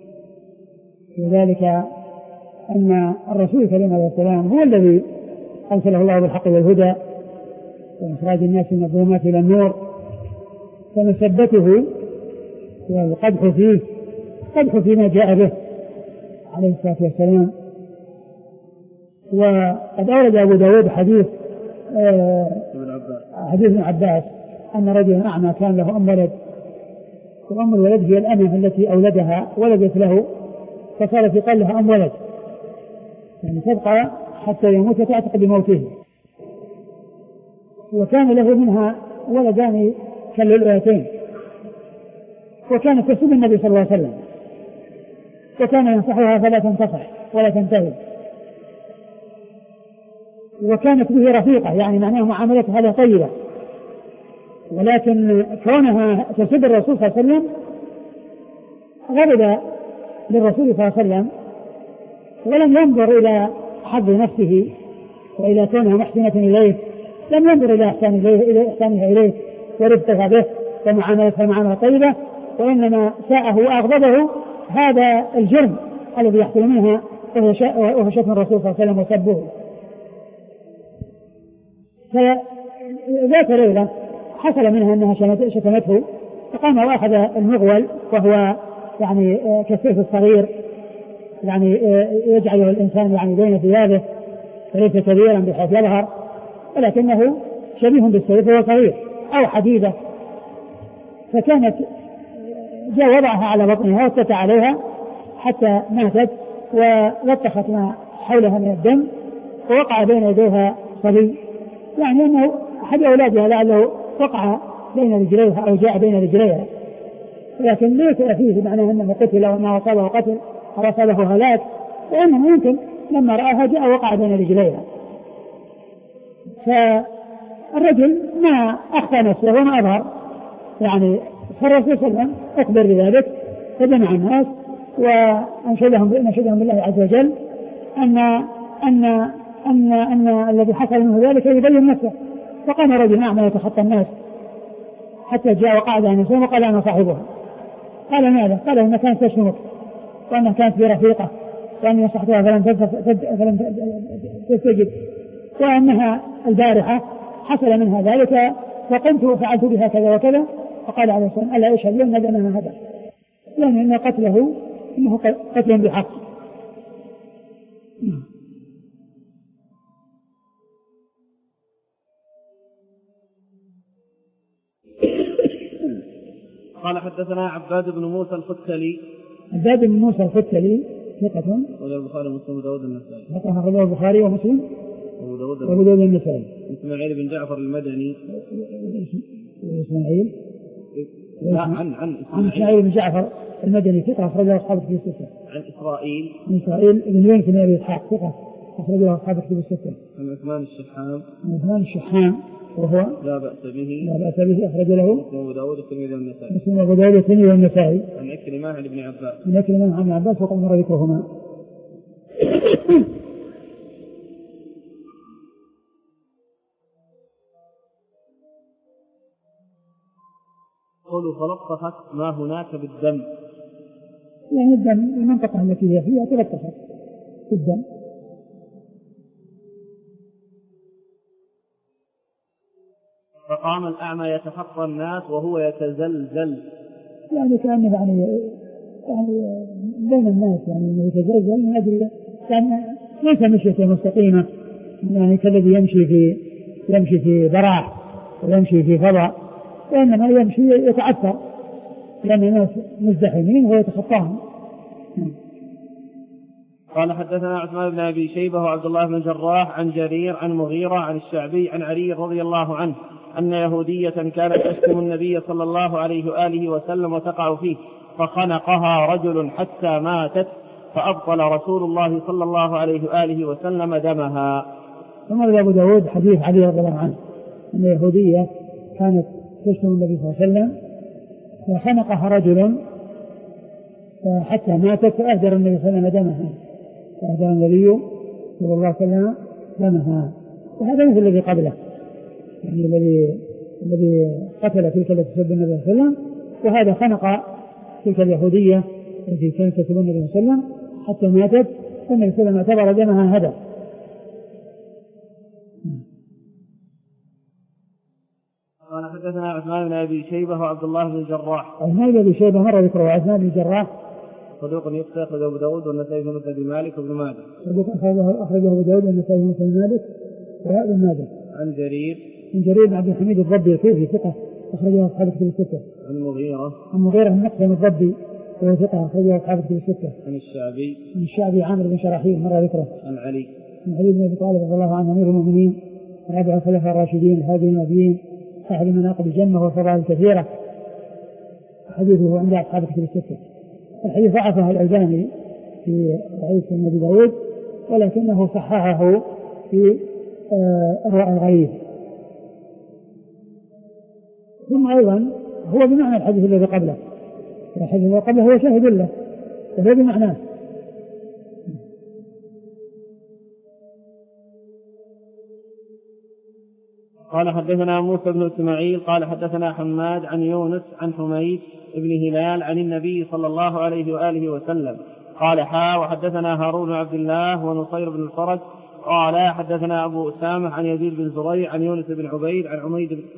وذلك أن الرسول صلى الله عليه وسلم هو الذي أرسله الله بالحق والهدى وإخراج الناس من الظلمات إلى النور، فمسبته والقدح فيه قدح فيما جاء به عليه الصلاة والسلام. وقد أورد أبو داود حديث آه حديث ابن عباس أن رجلا أعمى كان له أم ولد، وأم الولد هي الأمة التي أولدها ولدت له، فصارت يقال لها أم ولد، يعني تبقى حتى يموت وتعتق بموته. وكان له منها ولدان كاللؤلؤتين، وكانت تسب النبي صلى الله عليه وسلم، وكان ينصحها فلا تنتصح ولا تنتهي، وكانت به رفيقة، يعني معناه معاملتها له طيبة. ولكن كونها تسب الرسول صلى الله عليه وسلم غضب للرسول صلى الله عليه وسلم، ولم ينظر إلى حظ نفسه وإلى كونها محسنة إليه، لم ينظر إلى إحسانها إليه ورفقها به ومعاملتها معاملة طيبة، وإنما ساءه وأغضبه هذا الجرم الذي يحصل منها وهو شتم الرسول صلى الله عليه وسلم وسبه. فذات ليلة حصل منها أنها شتمته، فقام وأخذ المغول وهو يعني كالسيف الصغير، يعني يجعله الإنسان يعني بين ثيابه وليس كبيرا بحيث يظهر، ولكنه شبيه بالسيف وهو صغير، أو حديدة. فكانت جاء وضعها على بطنها واتكى عليها حتى ماتت، ولطخت ما حولها من الدم، ووقع بين يديها صبي، يعني أنه أحد أولادها لعله وقع بين رجليها أو جاء بين رجليها، لكن ليس فيه معناه أنه قتل أو ما أصابه قتل أو أصابه هلاك، وإنه يمكن لما رآها جاء وقع بين رجليها. فالرجل ما أخفى نفسه وما أظهر، يعني فالرسول صلى الله عليه وسلم أخبر بذلك فجمع الناس وأنشدهم نشدهم بالله عز وجل أن أن أن أن الذي حصل منه ذلك يبين نفسه. فقام رجل أعمى يتخطى الناس حتى جاء وقعد عن نفسه وقال أنا صاحبها. قال ماذا؟ قال إنها كانت تشتمك وأنها كانت برفيقة وأني نصحتها فلم فلم تستجب، وأنها البارحة حصل منها ذلك فقمت وفعلت بها كذا وكذا. فقال عليه الصلاة والسلام ألا يشهد لهم ندمنا هذا، يعني أن قتله إنه قتل بحق. قال حدثنا عباد بن موسى الختلي. عباد بن موسى الختلي ثقة أخرجه البخاري ومسلم وأبو داود النسائي. أخرجه البخاري ومسلم وأبو داود النسائي. إسماعيل بن جعفر المدني. إسماعيل لا عن عن عن إسماعيل بن جعفر المدني ثقة أخرجه أصحاب الكتب الستة. عن إسرائيل من إسرائيل بن يونس بن أبي إسحاق ثقة أخرجه أصحاب الكتب الستة. عن عثمان الشحام. عن عثمان الشحام وهو لا بأس به لا بأس به أخرج له مسلم وأبو داود والترمذي والنسائي. مسلم وأبو داود والترمذي والنسائي. عن عكرمة عن ابن عباس. عن عكرمة عن ابن عباس وقد مر ذكرهما. قولوا فلطخت ما هناك بالدم، يعني الدم المنطقة التي هي فيها تلطخت بالدم. فقام الأعمى يتخطى الناس وهو يتزلزل، يعني كان يعني يعني بين الناس يعني يتزلزل من أجل يعني ليس مشية مستقيمة، يعني كالذي يمشي في يمشي في براح ويمشي في فضاء، وإنما يمشي يتعثر لأن الناس مزدحمين ويتخطاهم. قال حدثنا عثمان بن أبي شيبة وعبد الله بن جراح عن جرير عن مغيرة عن الشعبي عن علي رضي الله عنه أن يهودية كانت تشتم النبي صلى الله عليه وآله وسلم وتقع فيه فخنقها رجل حتى ماتت فأبطل رسول الله صلى الله عليه وآله وسلم دمها. ثم أبو داود حديث علي رضي الله عنه أن يهودية كانت تشتم النبي صلى الله عليه وسلم فخنقها رجل حتى ماتت فأهدر النبي صلى الله عليه وسلم دمها فأهدر النبي صلى الله عليه وسلم دمها. وهذا مثل الذي قبله، يعني الذي الذي قتل تلك التي تسب النبي صلى الله عليه وسلم، وهذا خنق تلك اليهودية التي كانت تسب النبي صلى الله عليه وسلم حتى ماتت، والنبي صلى الله عليه وسلم اعتبر دمها هدر. قال حدثنا عثمان بن ابي شيبه وعبد الله بن الجراح. عثمان بن ابي شيبه مر ذكره، عثمان بن الجراح صدوق يخطئ، أخرجه أبو داود والنسائي في مسند مالك وابن ماجه. صدوق أخرجه أبو داود والنسائي في مسند مالك وابن ماجه. عن جرير عن جرير بن عبد الحميد الضبي الكوفي ثقة أخرجه أصحاب الكتب الستة. عن المغيرة عن المغيرة بن مقسم الضبي وهو ثقة أخرجه أصحاب الكتب الستة. عن الشعبي عن الشعبي عامر بن شراحيل مر ذكره. عن علي عن علي بن أبي طالب رضي الله عنه أمير المؤمنين رابع الخلفاء الراشدين الهادي المهديين صاحب المناقب الجنة والفضائل الكثيرة، حديثه عند أصحاب الكتب الستة. الحديث ضعفه الألباني في ضعيف سنن أبي داود، ولكنه صححه في إرواء الغليل. ثم أيضا هو بمعنى الحديث الذي قبله، الحديث الذي قبله هو شاهد له وهو بمعناه. قال حدثنا موسى بن إسماعيل قال حدثنا حماد عن يونس عن حميد بن هلال عن النبي صلى الله عليه وآله وسلم قال حا وحدثنا هارون بن عبد الله ونصير بن الفرج قال حدثنا أبو أسامة عن يزيد بن زريع عن يونس بن عبيد عن عميد بن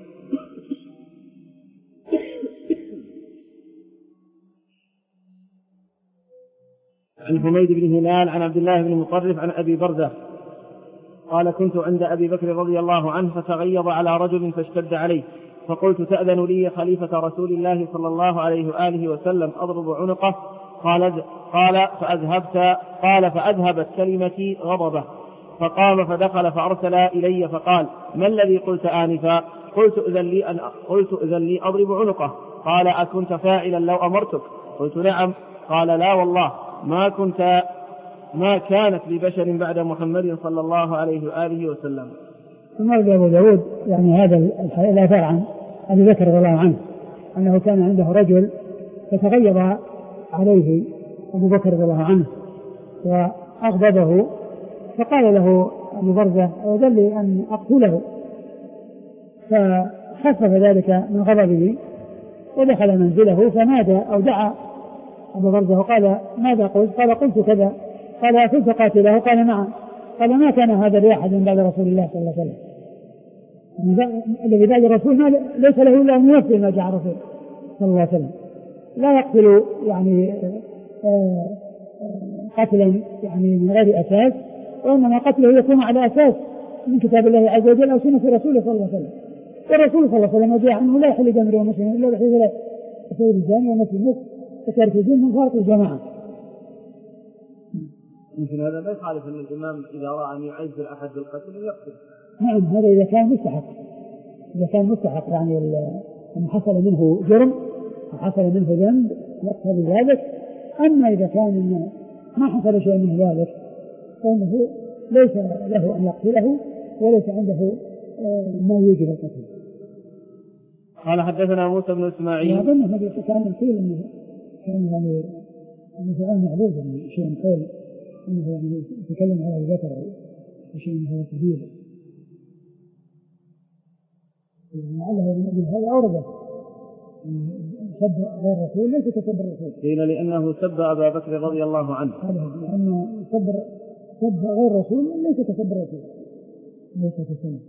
عن حميد بن هلال عن عبد الله بن مطرف عن أبي بردة قال كنت عند أبي بكر رضي الله عنه فتغيظ على رجل فاشتد عليه، فقلت تأذن لي خليفة رسول الله صلى الله عليه وآله وسلم أضرب عنقه؟ قال قال فأذهبت قال فأذهبت كلمتي غضبه، فقام فدخل فأرسل إلي فقال ما الذي قلت آنفا؟ قلت إذن لي أن قلت إذن لي أضرب عنقه. قال أكنت فاعلا لو أمرتك؟ قلت نعم. قال لا والله ما كنت ما كانت لبشر بعد محمد صلى الله عليه وآله وسلم. ثم أبو داود يعني هذا الآثار عن أبي بكر رضي الله عنه أنه كان عنده رجل فتغيظ عليه أبو بكر رضي الله عنه وأغضبه، فقال له أبو برزة أذن لي أن أقتله، فخفف ذلك من غضبه ودخل منزله فنادى أو دعا أبو برزة وقال ماذا قلت؟ قال قلت كذا. قال كنت قاتله؟ قال نعم. قال ما كان هذا لأحد بعد رسول الله صلى الله عليه وسلم، الذي بعد الرسول ما ليس له إلا أن ينفذ ما جاء الرسول صلى الله عليه وسلم، لا يقتل يعني قتلا يعني من غير أساس، وإنما قتله يكون على أساس من كتاب الله عز وجل أو سنة رسوله صلى الله عليه وسلم. والرسول صلى الله عليه وسلم جاء عنه لا يحل دم امرئ مسلم إلا بحديث ثلاث: السيد الزاني ونفس النفس وترك الدين من فارق الجماعة. يمكن هذا لا يخالف أن الإمام إذا رأى أن يعزل أحد بالقتل يقتل. نعم، هذا إذا كان مستحق، إذا كان مستحق يعني أن حصل منه جرم وحصل منه ذنب يقتضي ذلك. أما إذا كان ما حصل شيء من ذلك فإنه ليس له أن يقتله وليس عنده ما يوجب القتل. قال حدثنا موسى بن إسماعيل. أظن هذا كان القيل أنه كان يعني أنه سؤال معبود يعني شيء قول أنه يعني يتكلم على البكر وشيء من هذا كبير، لعله من أجل هذا أورده سب غير الرسول ليس كسب الرسول. قيل لأنه سب أبا بكر رضي الله عنه. لأنه سب سب غير الرسول ليس كسب الرسول ليس كسب.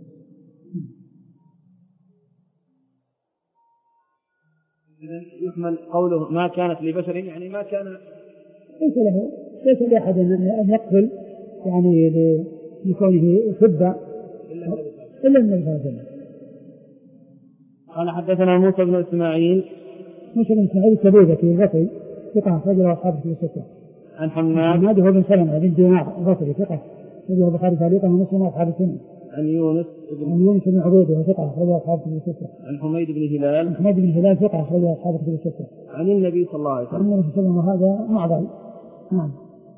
يحمل قوله ما كانت لبشر يعني ما كان ليس له ليس لأحد أن يقتل يعني لكونه سب إلا النبي صلى الله عليه وسلم. قال حدثنا موسى بن إسماعيل. موسى بن إسماعيل السبيذكي البصري ثقة رجل أصحابه في الستة. عن حماد. حماد هو بن سلمة بن دينار البصري ثقة رجل البخاري تعليقا ومسلم أصحاب السنة. عن يونس بن عن يونس بن عبيد وهو ثقة رجل أصحابه في الستة. عن حميد بن هلال. عن حميد بن هلال ثقة رجل أصحابه في الستة. عن النبي صلى الله عليه وسلم. عن النبي صلى الله عليه وسلم وهذا معضل. نعم.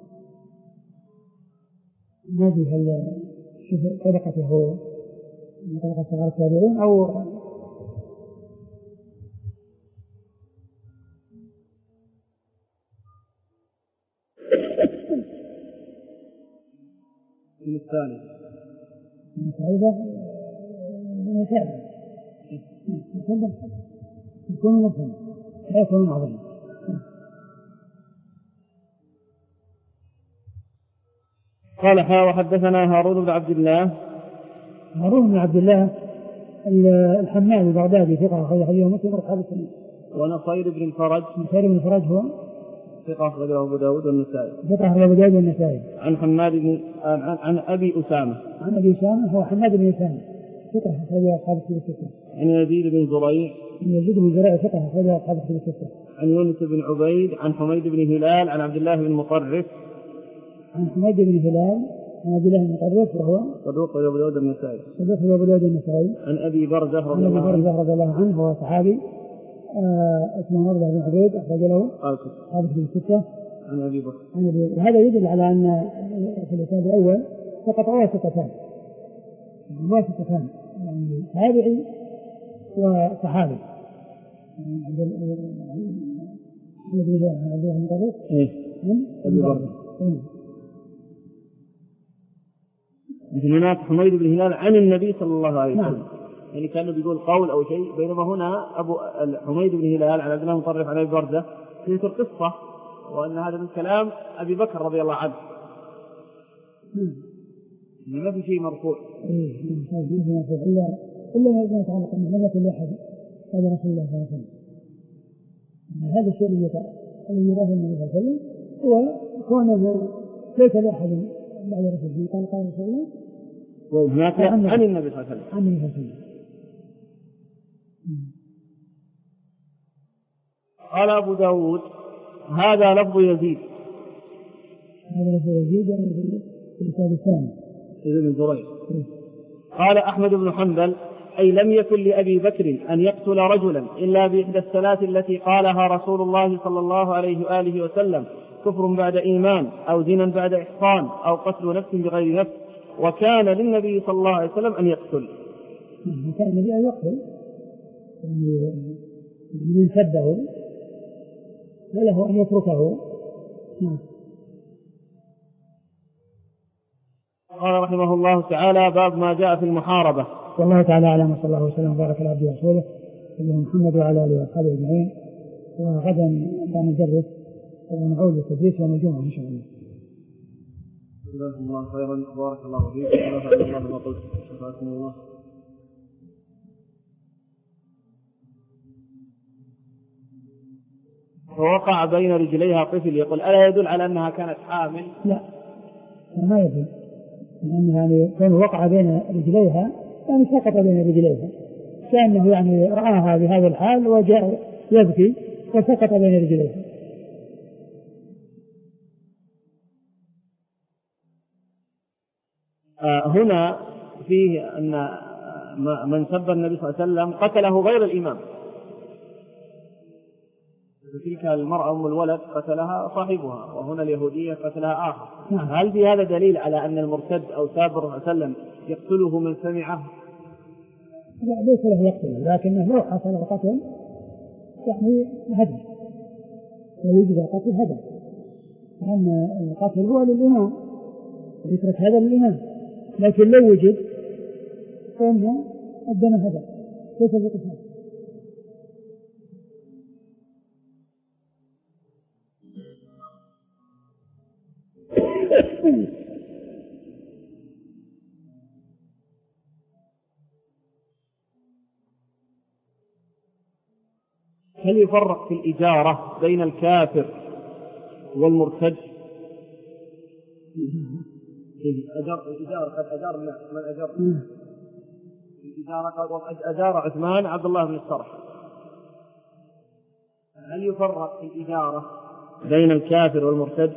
ما في هل طبقته من طبقة صغار التابعين أو من الثاني من سعيدة من سعيدة يكون مبهم لا يكون معظم. قال حا وحدثنا هارون بن عبد الله. هارون بن عبد الله الحمال البغدادي ثقة أخرج حديثه مسلم أصحاب السنة. ونصير بن الفرج. نصير بن الفرج هو ثقة أخرجه أبو داود والنسائي. ثقة أخرجه أبو داود والنسائي. عن حماد بن عن, عن أبي أسامة. عن أبي أسامة هو حماد بن أسامة ثقة أخرجه أصحاب السنة. عن يزيد بن زريع. عن يزيد بن زريع ثقة أخرجه أصحاب السنة. عن يونس بن عبيد عن حميد بن هلال عن عبد الله بن مطرف. عن حميد بن هلال عن عبد الله بن مطرف وهو صدوق أبو داود النسائي. صدوق أبو داود النسائي. عن أبي برزة رضي الله عنه. عن أبي برزة رضي الله عنه هو صحابي آه اسمه عبد الله بن عبيد أخرج له أصحاب الستة. عن أبي بكر. عن أبي بكر. وهذا يدل على أن في الإسناد الأول فقط واسطتان واسطتان يعني تابعي وصحابي. عبد الله بن مطرف. إيه. أبي برزة. مثل هناك حميد بن هلال عن النبي صلى الله عليه وسلم. نعم. يعني كانوا بيقول قول أو شيء، بينما هنا أبو حميد بن هلال عن عبد الله مطرف عن أبي برزة يذكر قصة وأن هذا من كلام أبي بكر رضي الله عنه. ما في شيء مرفوع. إيه ما في شيء مرفوع إلا إلا ما يجب يتعلق من لم يكن لأحد هذا رسول الله صلى الله عليه وسلم. هذا الشيء الذي الذي يراه النبي صلى الله عليه وسلم هو كونه ليس لأحد بعد رسول الله قال قال رسول الله وهناك عن النبي صلى الله عليه وسلم. عن النبي صلى الله عليه وسلم. قال أبو داود هذا لفظ يزيد. هذا لفظ يزيد يعني في الكتاب الثاني. ابن زريع. قال أحمد بن حنبل أي لم يكن لأبي بكر أن يقتل رجلا إلا بإحدى الثلاث التي قالها رسول الله صلى الله عليه وآله وسلم: كفر بعد إيمان، أو زنا بعد إحصان، أو قتل نفس بغير نفس. وكان للنبي صلى الله عليه وسلم أن يقتل. كان النبي أن يقتل من سبه وله أن يتركه. قال رحمه الله تعالى: باب ما جاء في المحاربة. والله تعالى أعلم، وصلى الله وسلم وبارك على عبده ورسوله سيدنا محمد وعلى آله وأصحابه أجمعين. وغدا ندرس ونعود للتدريس يوم الجمعة إن شاء الله. جزاكم الله خيرا، بارك الله فيكم، ونفع الله ما قلت. شفاكم الله. فوقع بين رجليها طفل، يقول ألا يدل على أنها كانت حامل؟ لا ما يدل، لأنه يعني كان وقع بين رجليها يعني سقط بين رجليها، كأنه يعني رآها بهذا الحال وجاء يبكي وسقط بين رجليها. آه هنا فيه أن من سب النبي صلى الله عليه وسلم قتله غير الإمام. تلك المرأة أم الولد قتلها صاحبها، وهنا اليهودية قتلها آخر. هل في هذا دليل على أن المرتد أو ساب الرسول صلى الله عليه وسلم يقتله من سمعه؟ لا ليس له يقتله، لكنه لو حصل القتل يعني هدم، ويجب القتل هدم، لأن القتل هو للإمام يترك هذا للإمام، لكن لو وجد فإن الدم هدم ليس بقتل. هل يفرق في الإجارة بين الكافر والمرتد؟ الإجارة قد أجار من أجار الإجارة قد أجار عثمان عبد الله بن الصرح. هل يفرق في الإجارة بين الكافر والمرتد؟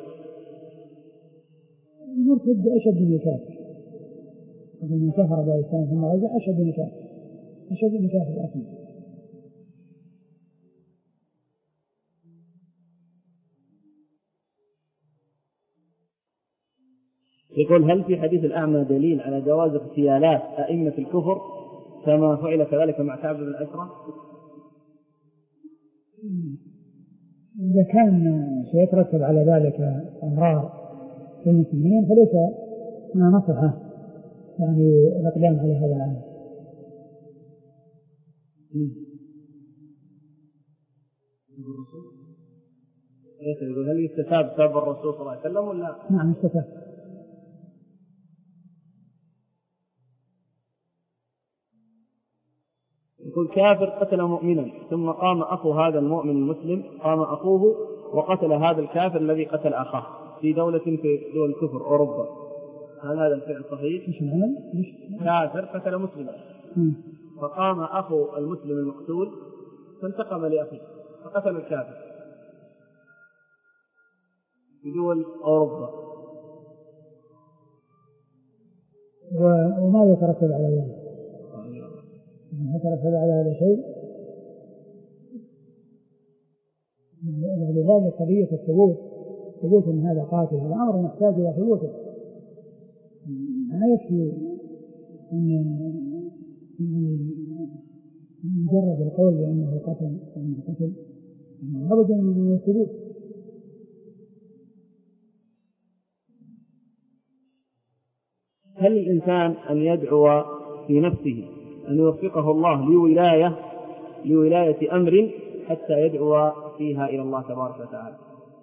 المرتد أشد من الكافر، من كفر بالإسلام ثم رجع أشد من الكافر، أشد من الكافر أصلا. يقول: هل في حديث الأعمى دليل على جواز اغتيالات أئمة الكفر كما فعل كذلك مع كعب بن الأشرف؟ إذا كان سيترتب على ذلك أمرار في المسلمين فليس ما نصحه يعني الأقدام على هذا العام. يقول هل يستتاب سب الرسول صلى الله عليه وسلم ولا؟ نعم يستتاب. يقول كافر قتل مؤمنا ثم قام أخو هذا المؤمن المسلم قام أخوه وقتل هذا الكافر الذي قتل أخاه في دولة في دول الكفر أوروبا، هل هذا الفعل صحيح؟ كافر قتل مسلما فقام أخو المسلم المقتول فانتقم لأخيه فقتل الكافر في دول أوروبا، وما يترتب على ذلك؟ ما يترتب على هذا شيء؟ ولذلك قضية الثبوت ثبوت أن هذا قاتل الأمر محتاج إلى ثبوته، لا يكفي أن مجرد القول بأنه قتل أو قتل، لابد من الثبوت. هل الإنسان أن يدعو في نفسه أن يوفقه الله لولاية لولاية أمر حتى يدعو فيها إلى الله تبارك وتعالى؟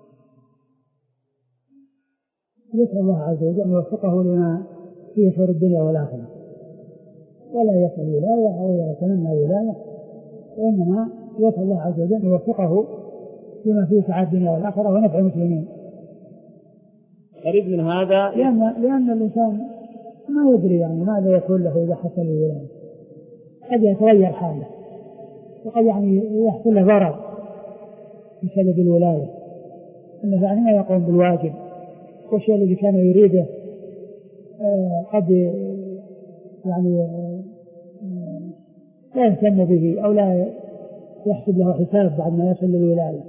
يسأل الله عز وجل أن يوفقه لما فيه خير الدنيا والآخرة، ولا يسأل ولاية أو يتمنى ولاية، وإنما يسأل الله عز وجل أن يوفقه فيما فيه سعادة الدنيا والآخرة ونفع المسلمين. قريب من هذا لأن, لأن الإنسان ما يدري يعني ماذا يكون له إذا حصل الولاية، قد يتغير حاله وقد يعني يحصل له ضرر بسبب الولاية، إنه يعني ما يقوم بالواجب، والشيء الذي كان يريده آه قد يعني آه لا يهتم به أو لا يحسب له حساب بعد ما يصل للولاية.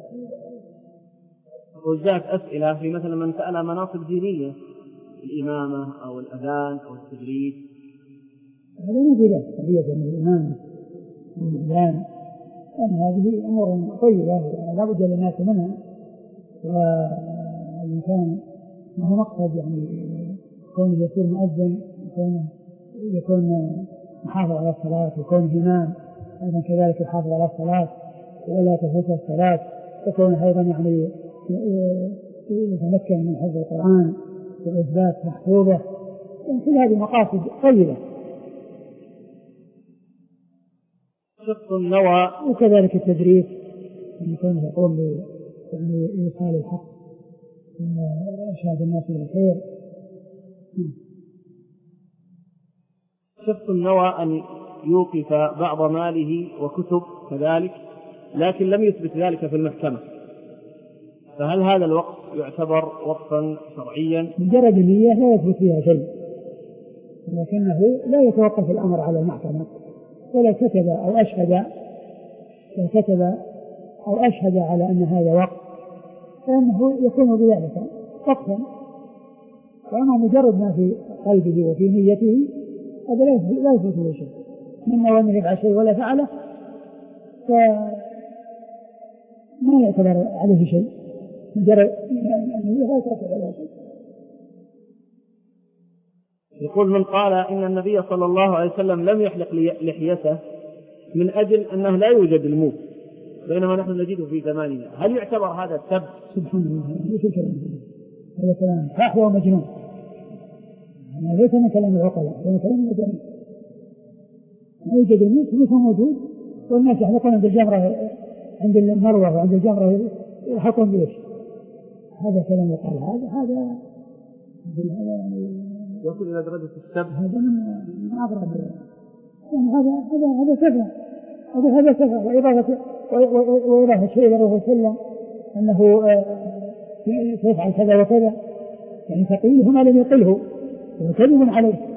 وجاءت أسئلة في مثلا من سأل مناصب دينية الإمامة أو الأذان أو التدريس، هذا نجي له قضية من الإمامة والأذان، لأن هذه أمور طيبة لا بد للناس منها، والإنسان ما هو مقصد يعني كونه يكون مؤذن، يكون يكون محافظ على الصلاة، يكون إمام أيضا كذلك يحافظ على الصلاة ولا تفوت الصلاة، يكون أيضا يعني يتمكن من حفظ القرآن وإثبات محفوظه، يعني كل هذه مقاصد طيبة. شخص نوى وكذلك التدريس أن يكون يقوم يعني إيصال الحق وإرشاد الناس إلى الخير. شخص نوى أن يوقف بعض ماله وكتب كذلك لكن لم يثبت ذلك في المحكمة، فهل هذا الوقف يعتبر وقفا شرعيا؟ مجرد النية لا يثبت فيها شيء، لكنه لا يتوقف الأمر على المحكمة، ولو كتب أو أشهد لو كتب أو أشهد على أن هذا وقف فإنه يكون بذلك وقفا، وأما مجرد ما في قلبه وفي نيته هذا لا يثبت له شيء، من نوى أن يفعل شيء ولا فعله فما يعتبر عليه شيء، مجرد النية لا يترتب عليه شيء. يقول من قال إن النبي صلى الله عليه وسلم لم يحلق لحيته من أجل أنه لا يوجد الموت بينما نحن نجده في زماننا، هل يعتبر هذا السب؟ سبحان الله، ليس الكلام هذا كلام فاحوى ومجنون، يعني ليس من كلام العقلاء، هذا كلام مجنون. لا يوجد الموت ليس موجود، والناس يحلقون عند الجمرة عند المروة وعند الجمرة يحطون بيش، هذا كلام يقال، هذا هذا هذا يعني يصل إلى درجة السب، هذا من أغرب، يعني هذا هذا هذا سفه، هذا هذا سفه، وإضافة وإضافة شيء إلى الرسول صلى الله عليه وسلم أنه يفعل كذا وكذا، يعني تقيله ما لم يقله وكذب عليه.